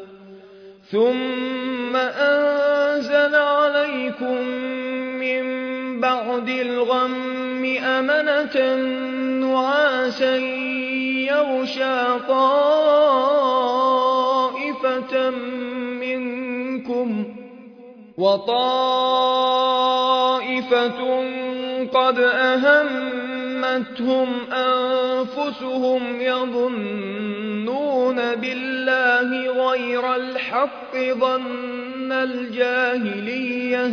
ثم أنزل عليكم من بعد الغم أمنة نعاسا يغشى طائفة منكم وطائفة قد أهمتهم أنفسهم يظنون بالله غير الحق ظن الجاهلية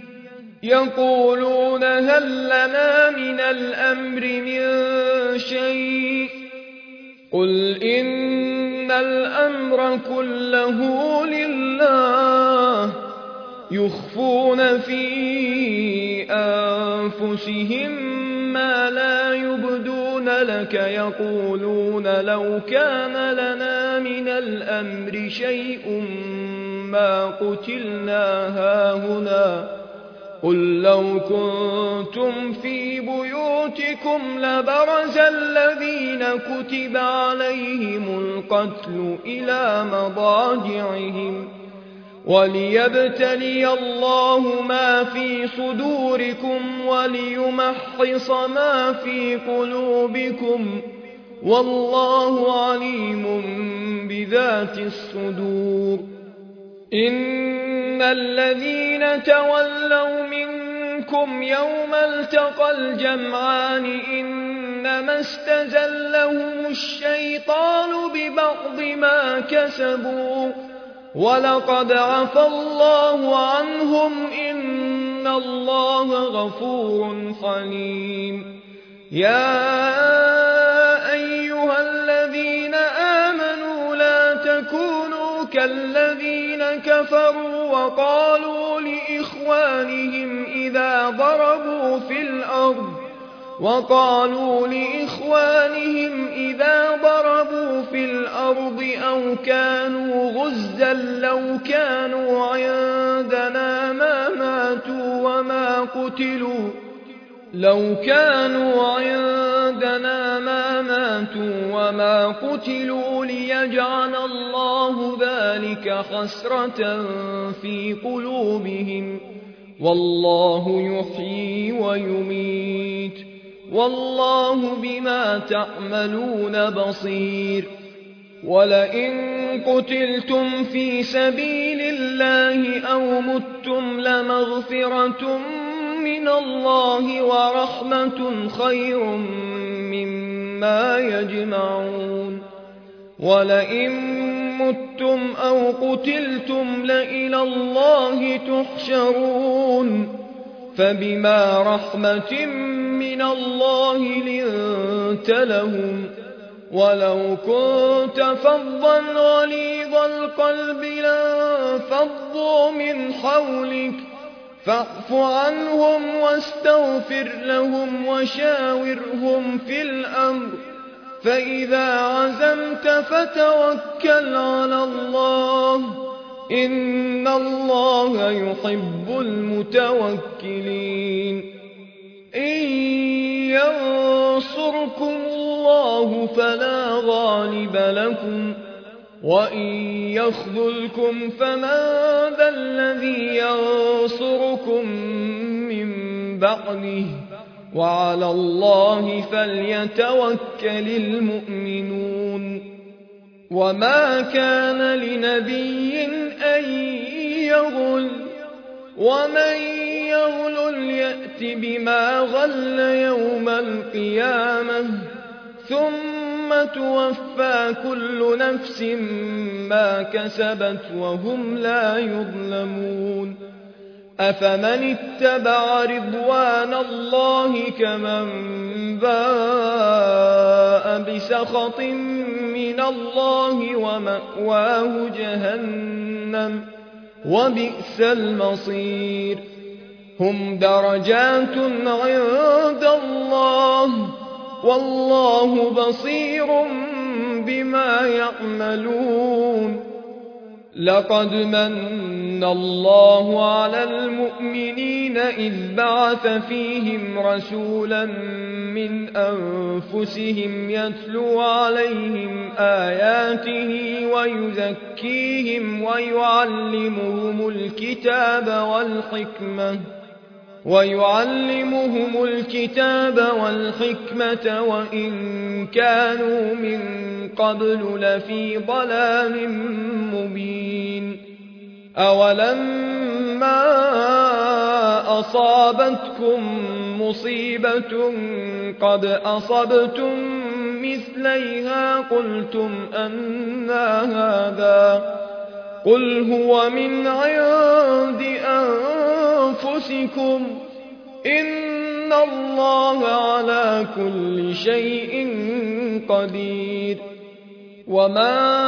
يقولون هل لنا من الأمر من شيء قل إن الأمر كله لله يخفون في أنفسهم ما لا يبدون لك يقولون لو كان لنا من الأمر شيء ما قتلنا هاهنا قل لو كنتم في بيوتكم لبرز الذين كتب عليهم القتل إلى مضاجعهم وليبتلي الله ما في صدوركم وليمحص ما في قلوبكم والله عليم بذات الصدور إن الذين تولوا منكم يوم التقى الجمعان إنما استزلهم الشيطان ببعض ما كسبوا ولقد عفى الله عنهم إن الله غفور حليم يا أيها الذين آمنوا لا تكونوا كالذين كفروا وقالوا لإخوانهم إذا ضربوا في الأرض وقالوا لإخوانهم إذا ضربوا في الأرض أو كانوا غزا لو كانوا عندنا ما ماتوا وما قتلوا لو كانوا عندنا ما ماتوا وما قتلوا ليجعل الله ذلك حسرة في قلوبهم والله يحيي ويميت والله بما تعملون بصير ولئن قتلتم في سبيل الله أو متم لمغفرة من الله ورحمة خير مما يجمعون ولئن متم أو قتلتم لإلى الله تحشرون فبما رحمة من الله لنت لهم ولو كنت فظا غليظ القلب لانفضوا من حولك فاعف عنهم واستغفر لهم وشاورهم في الأمر فإذا عزمت فتوكل على الله إن الله يحب المتوكلين إن ينصركم الله فلا غالب لكم وإن يخذلكم فمن ذا الذي ينصركم من بعده وعلى الله فليتوكل المؤمنون وما كان لنبي أن يغل ومن يغل يأت بما غل يوم القيامة ثم توفى كل نفس ما كسبت وهم لا يظلمون أفمن اتبع رضوان الله كمن باء بسخط من الله ومأواه جهنم وبئس المصير هم درجات عند الله والله بصير بما يعملون لقد من الله على المؤمنين إذ بعث فيهم رسولا من أنفسهم يتلو عليهم آياته ويزكيهم ويعلمهم الكتاب والحكمة ويعلمهم الكتاب والحكمة وإن كانوا من قبل لفي ضلال مبين أولما أصابتكم مصيبة قد أصبتم مثليها قلتم أنى هذا قل هو من عند أنفسكم إن الله على كل شيء قدير وما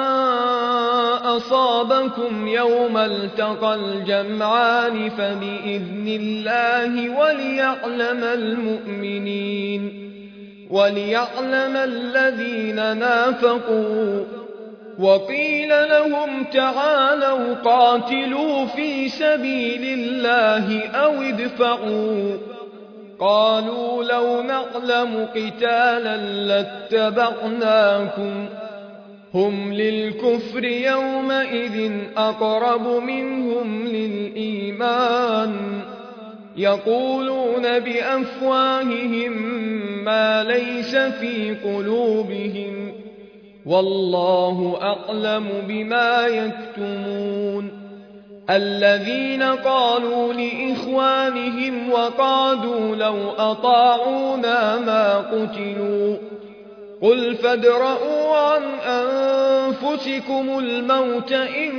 أصابكم يوم التقى الجمعان فبإذن الله وليعلم المؤمنين وليعلم الذين نافقوا وقيل لهم تعالوا قاتلوا في سبيل الله أو ادفعوا قالوا لو نعلم قتالا لاتبعناكم هم للكفر يومئذ أقرب منهم للإيمان يقولون بأفواههم ما ليس في قلوبهم والله أعلم بما يكتمون الذين قالوا لإخوانهم وقعدوا لو أطاعونا ما قتلوا قل فادرءوا عن أنفسكم الموت إن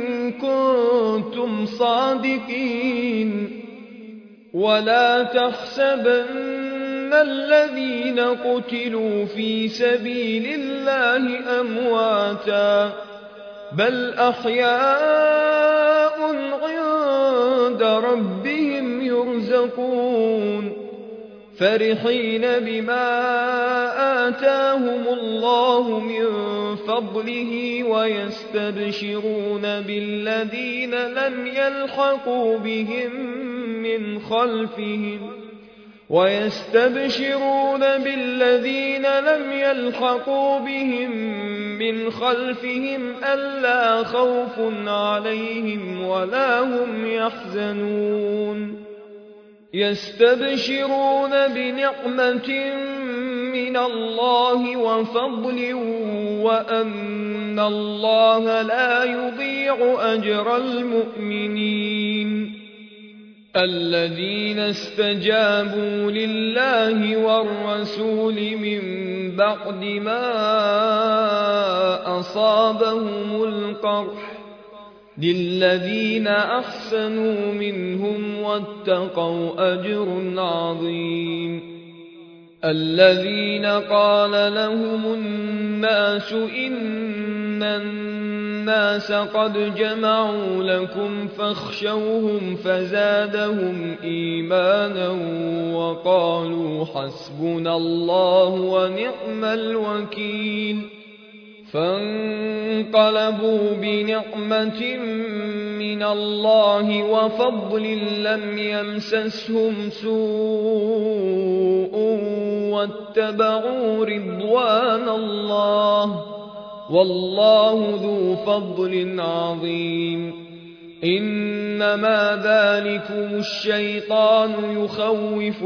كنتم صادقين ولا تحسبن الذين قتلوا في سبيل الله أمواتا بل أحياء عند ربهم يرزقون فرحين بما آتاهم الله من فضله ويستبشرون بالذين لم يلحقوا بهم من خلفهم ويستبشرون بالذين لم يلحقوا بهم من خلفهم ألا خوف عليهم ولا هم يحزنون يستبشرون بنعمة من الله وفضل وأن الله لا يضيع أجر المؤمنين الذين استجابوا لله والرسول من بعد ما أصابهم القرح للذين أحسنوا منهم واتقوا أجر عظيم الذين قال لهم الناس إن الناس قد جمعوا لكم فاخشوهم فزادهم إيمانا وقالوا حسبنا الله ونعم الوكيل فانقلبوا بنعمة من الله وفضل لم يمسسهم سوء واتبعوا رضوان الله والله ذو فضل عظيم إنما ذلكم الشيطان يخوف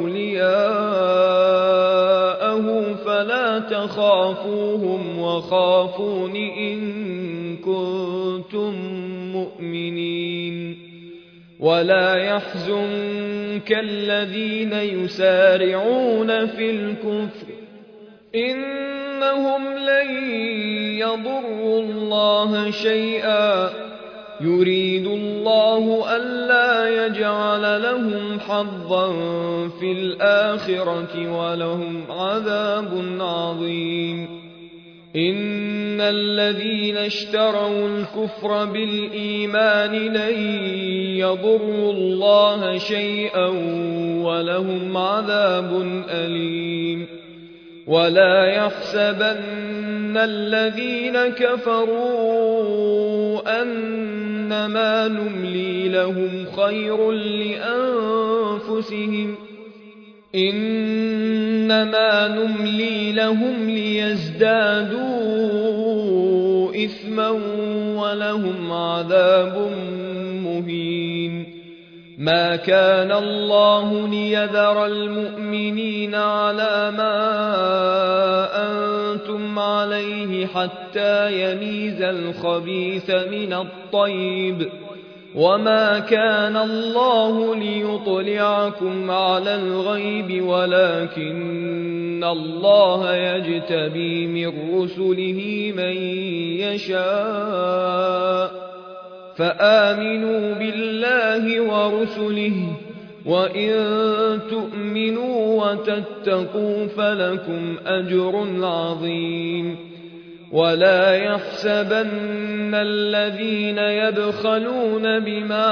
أولياءه فلا تخافوهم وخافون إن كنتم مؤمنين ولا يحزنك الذين يسارعون في الكفر إنهم لن يضروا الله شيئا يريد الله ألا يجعل لهم حظا في الآخرة ولهم عذاب عظيم إن الذين اشتروا الكفر بالإيمان لن يضروا الله شيئا ولهم عذاب أليم ولا يحسبن الذين كفروا أنما نملي لهم خير لأنفسهم إنما نملي لهم ليزدادوا إثما ولهم عذاب مهين ما كان الله ليذر المؤمنين على ما أنتم عليه حتى يميز الخبيث من الطيب وما كان الله ليطلعكم على الغيب ولكن الله يجتبي من رسله من يشاء فآمنوا بالله ورسله وإن تؤمنوا وتتقوا فلكم أجر عظيم ولا يحسبن الذين يبخلون بما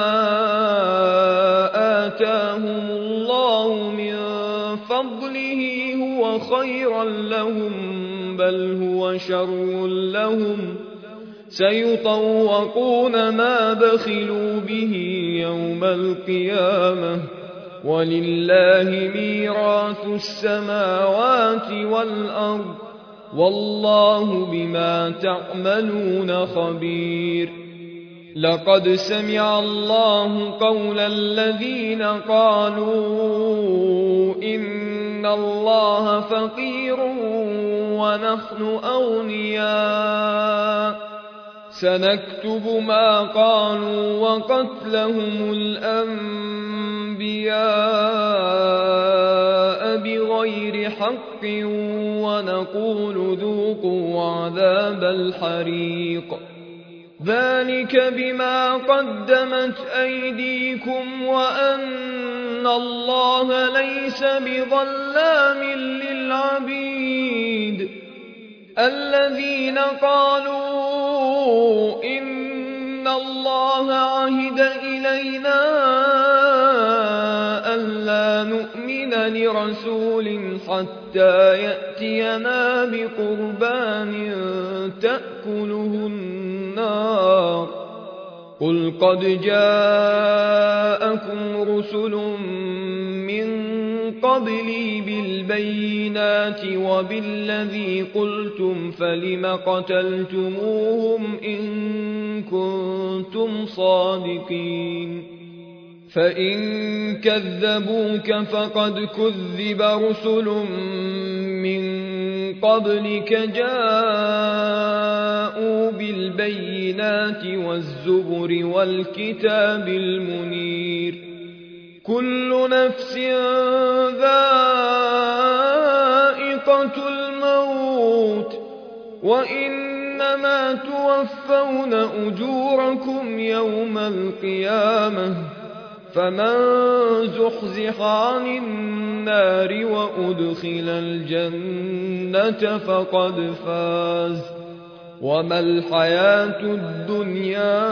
آتاهم الله من فضله هو خيرا لهم بل هو شر لهم سيطوقون ما بخلوا به يوم القيامة ولله ميراث السماوات والأرض والله بما تعملون خبير لقد سمع الله قول الذين قالوا إن الله فقير ونحن أغنياء سنكتب ما قالوا وقتلهم الأنبياء بغير حق ونقول ذوقوا عذاب الحريق ذلك بما قدمت أيديكم وأن الله ليس بظلام للعبيد الذين قالوا إن الله عهد إلينا ألا نؤمن لرسول حتى يأتينا بقربان تأكله النار قل قد جاءكم رسل من قبلي بالبينات وبالذي قلتم فلم قتلتموهم إن كنتم صادقين فإن كذبوك فقد كذب رسل من قبلك جاءوا بالبينات والزبر والكتاب المنير كل نفس ذائقة الموت وإنما توفون أجوركم يوم القيامة فمن زحزح عن النار وأدخل الجنة فقد فاز وما الحياة الدنيا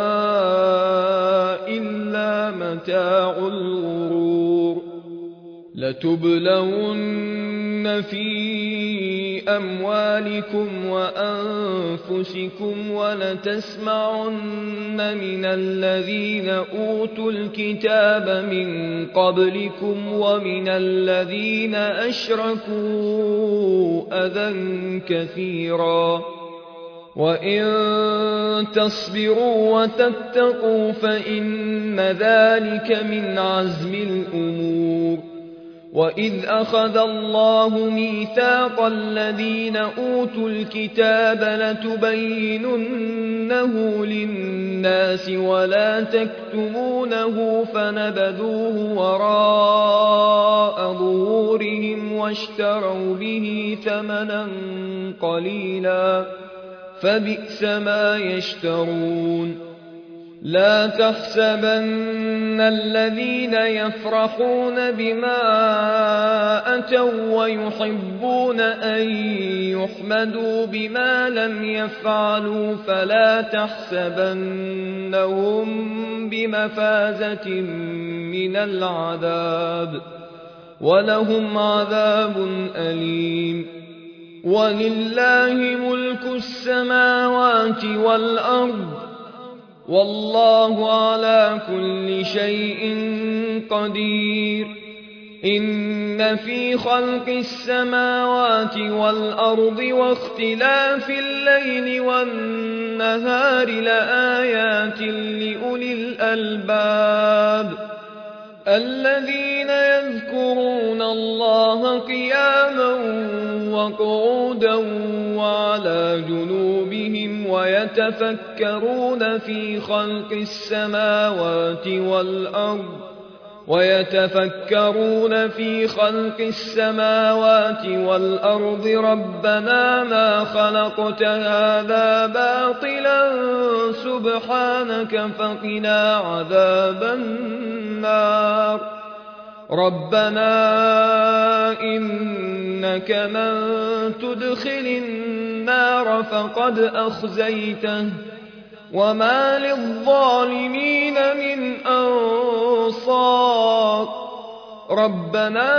إلا متاع الغرور لتبلون في أموالكم وأنفسكم ولتسمعن من الذين أوتوا الكتاب من قبلكم ومن الذين أشركوا أذى كثيرا وإن تصبروا وتتقوا فإن ذلك من عزم الأمور وإذ أخذ الله ميثاق الذين أوتوا الكتاب لتبيننه للناس ولا تكتمونه فنبذوه وراء ظهورهم واشتروا به ثمنا قليلا فبئس ما يشترون لا تحسبن الذين يفرحون بما أتوا ويحبون أن يحمدوا بما لم يفعلوا فلا تحسبنهم بمفازة من العذاب ولهم عذاب أليم. ولله ملك السماوات والأرض والله على كل شيء قدير. إن في خلق السماوات والأرض واختلاف الليل والنهار لآيات لأولي الألباب الذين يذكرون الله قياما وقعودا وعلى جنوبهم ويتفكرون في خلق السماوات والأرض ويتفكرون في خلق السماوات والأرض ربنا ما خلقت هذا باطلا سبحانك فقنا عذاب النار. ربنا إنك من تدخل النار فقد أخزيته وما للظالمين من أنصار. ربنا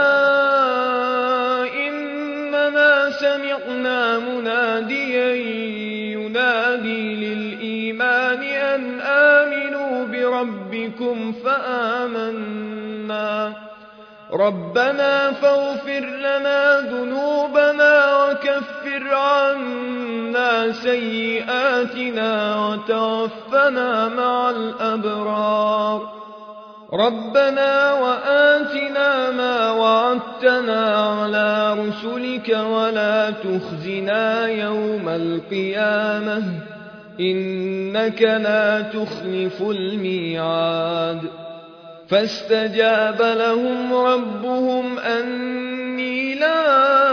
إننا سمعنا مناديا ينادي للإيمان أن آمنوا بربكم فآمنا. ربنا فاغفر لنا ذنوبنا وكفر عنا سيئاتنا وتوفنا مع الأبرار. ربنا وآتنا ما وعدتنا على رسلك ولا تخزنا يوم القيامة إنك لا تخلف الميعاد. فاستجاب لهم ربهم أني لا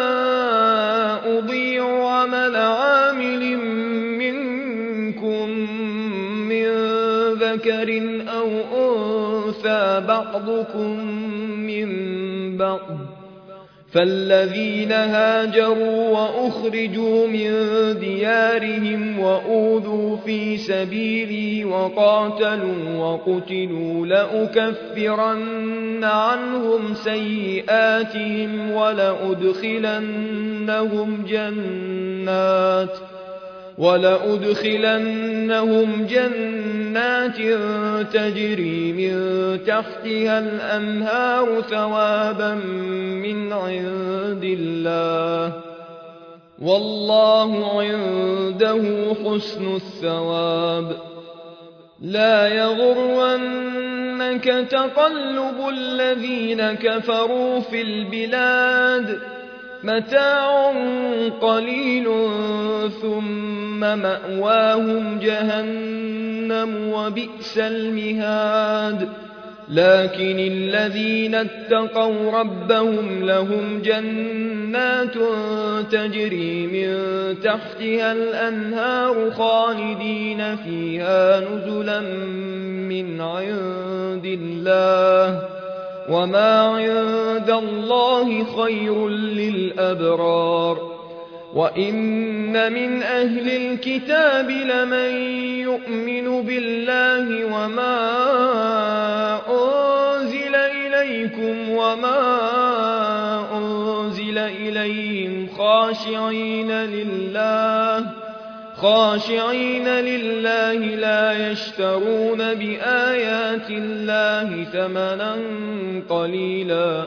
أضيع عمل عامل منكم من ذكر أو أنثى بعضكم من بعض. فالذين هاجروا وأخرجوا من ديارهم وأوذوا في سبيلي وقاتلوا وقتلوا لأكفرن عنهم سيئاتهم ولأدخلنهم جنات ولأدخلنهم جنات تجري من تحتها الأنهار ثوابا من عند الله والله عنده حسن الثواب. لا يغرنك تقلب الذين كفروا في البلاد متاع قليل ثم مأواهم جهنم وبئس المهاد. لكن الذين اتقوا ربهم لهم جنات تجري من تحتها الأنهار خالدين فيها نزلا من عند الله وما عند الله خير للأبرار. وإن من أهل الكتاب لمن يؤمن بالله وما أنزل إليكم وما أنزل إليهم خاشعين لله خاشعين لله لا يشترون بآيات الله ثمنا قليلا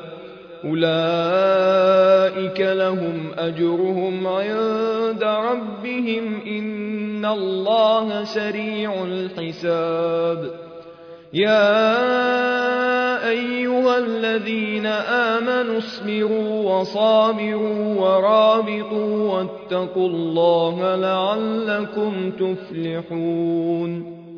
أولئك لهم أجرهم عند ربهم إن الله سريع الحساب. يا أيها الذين آمنوا اصبروا وصابروا ورابطوا واتقوا الله لعلكم تفلحون.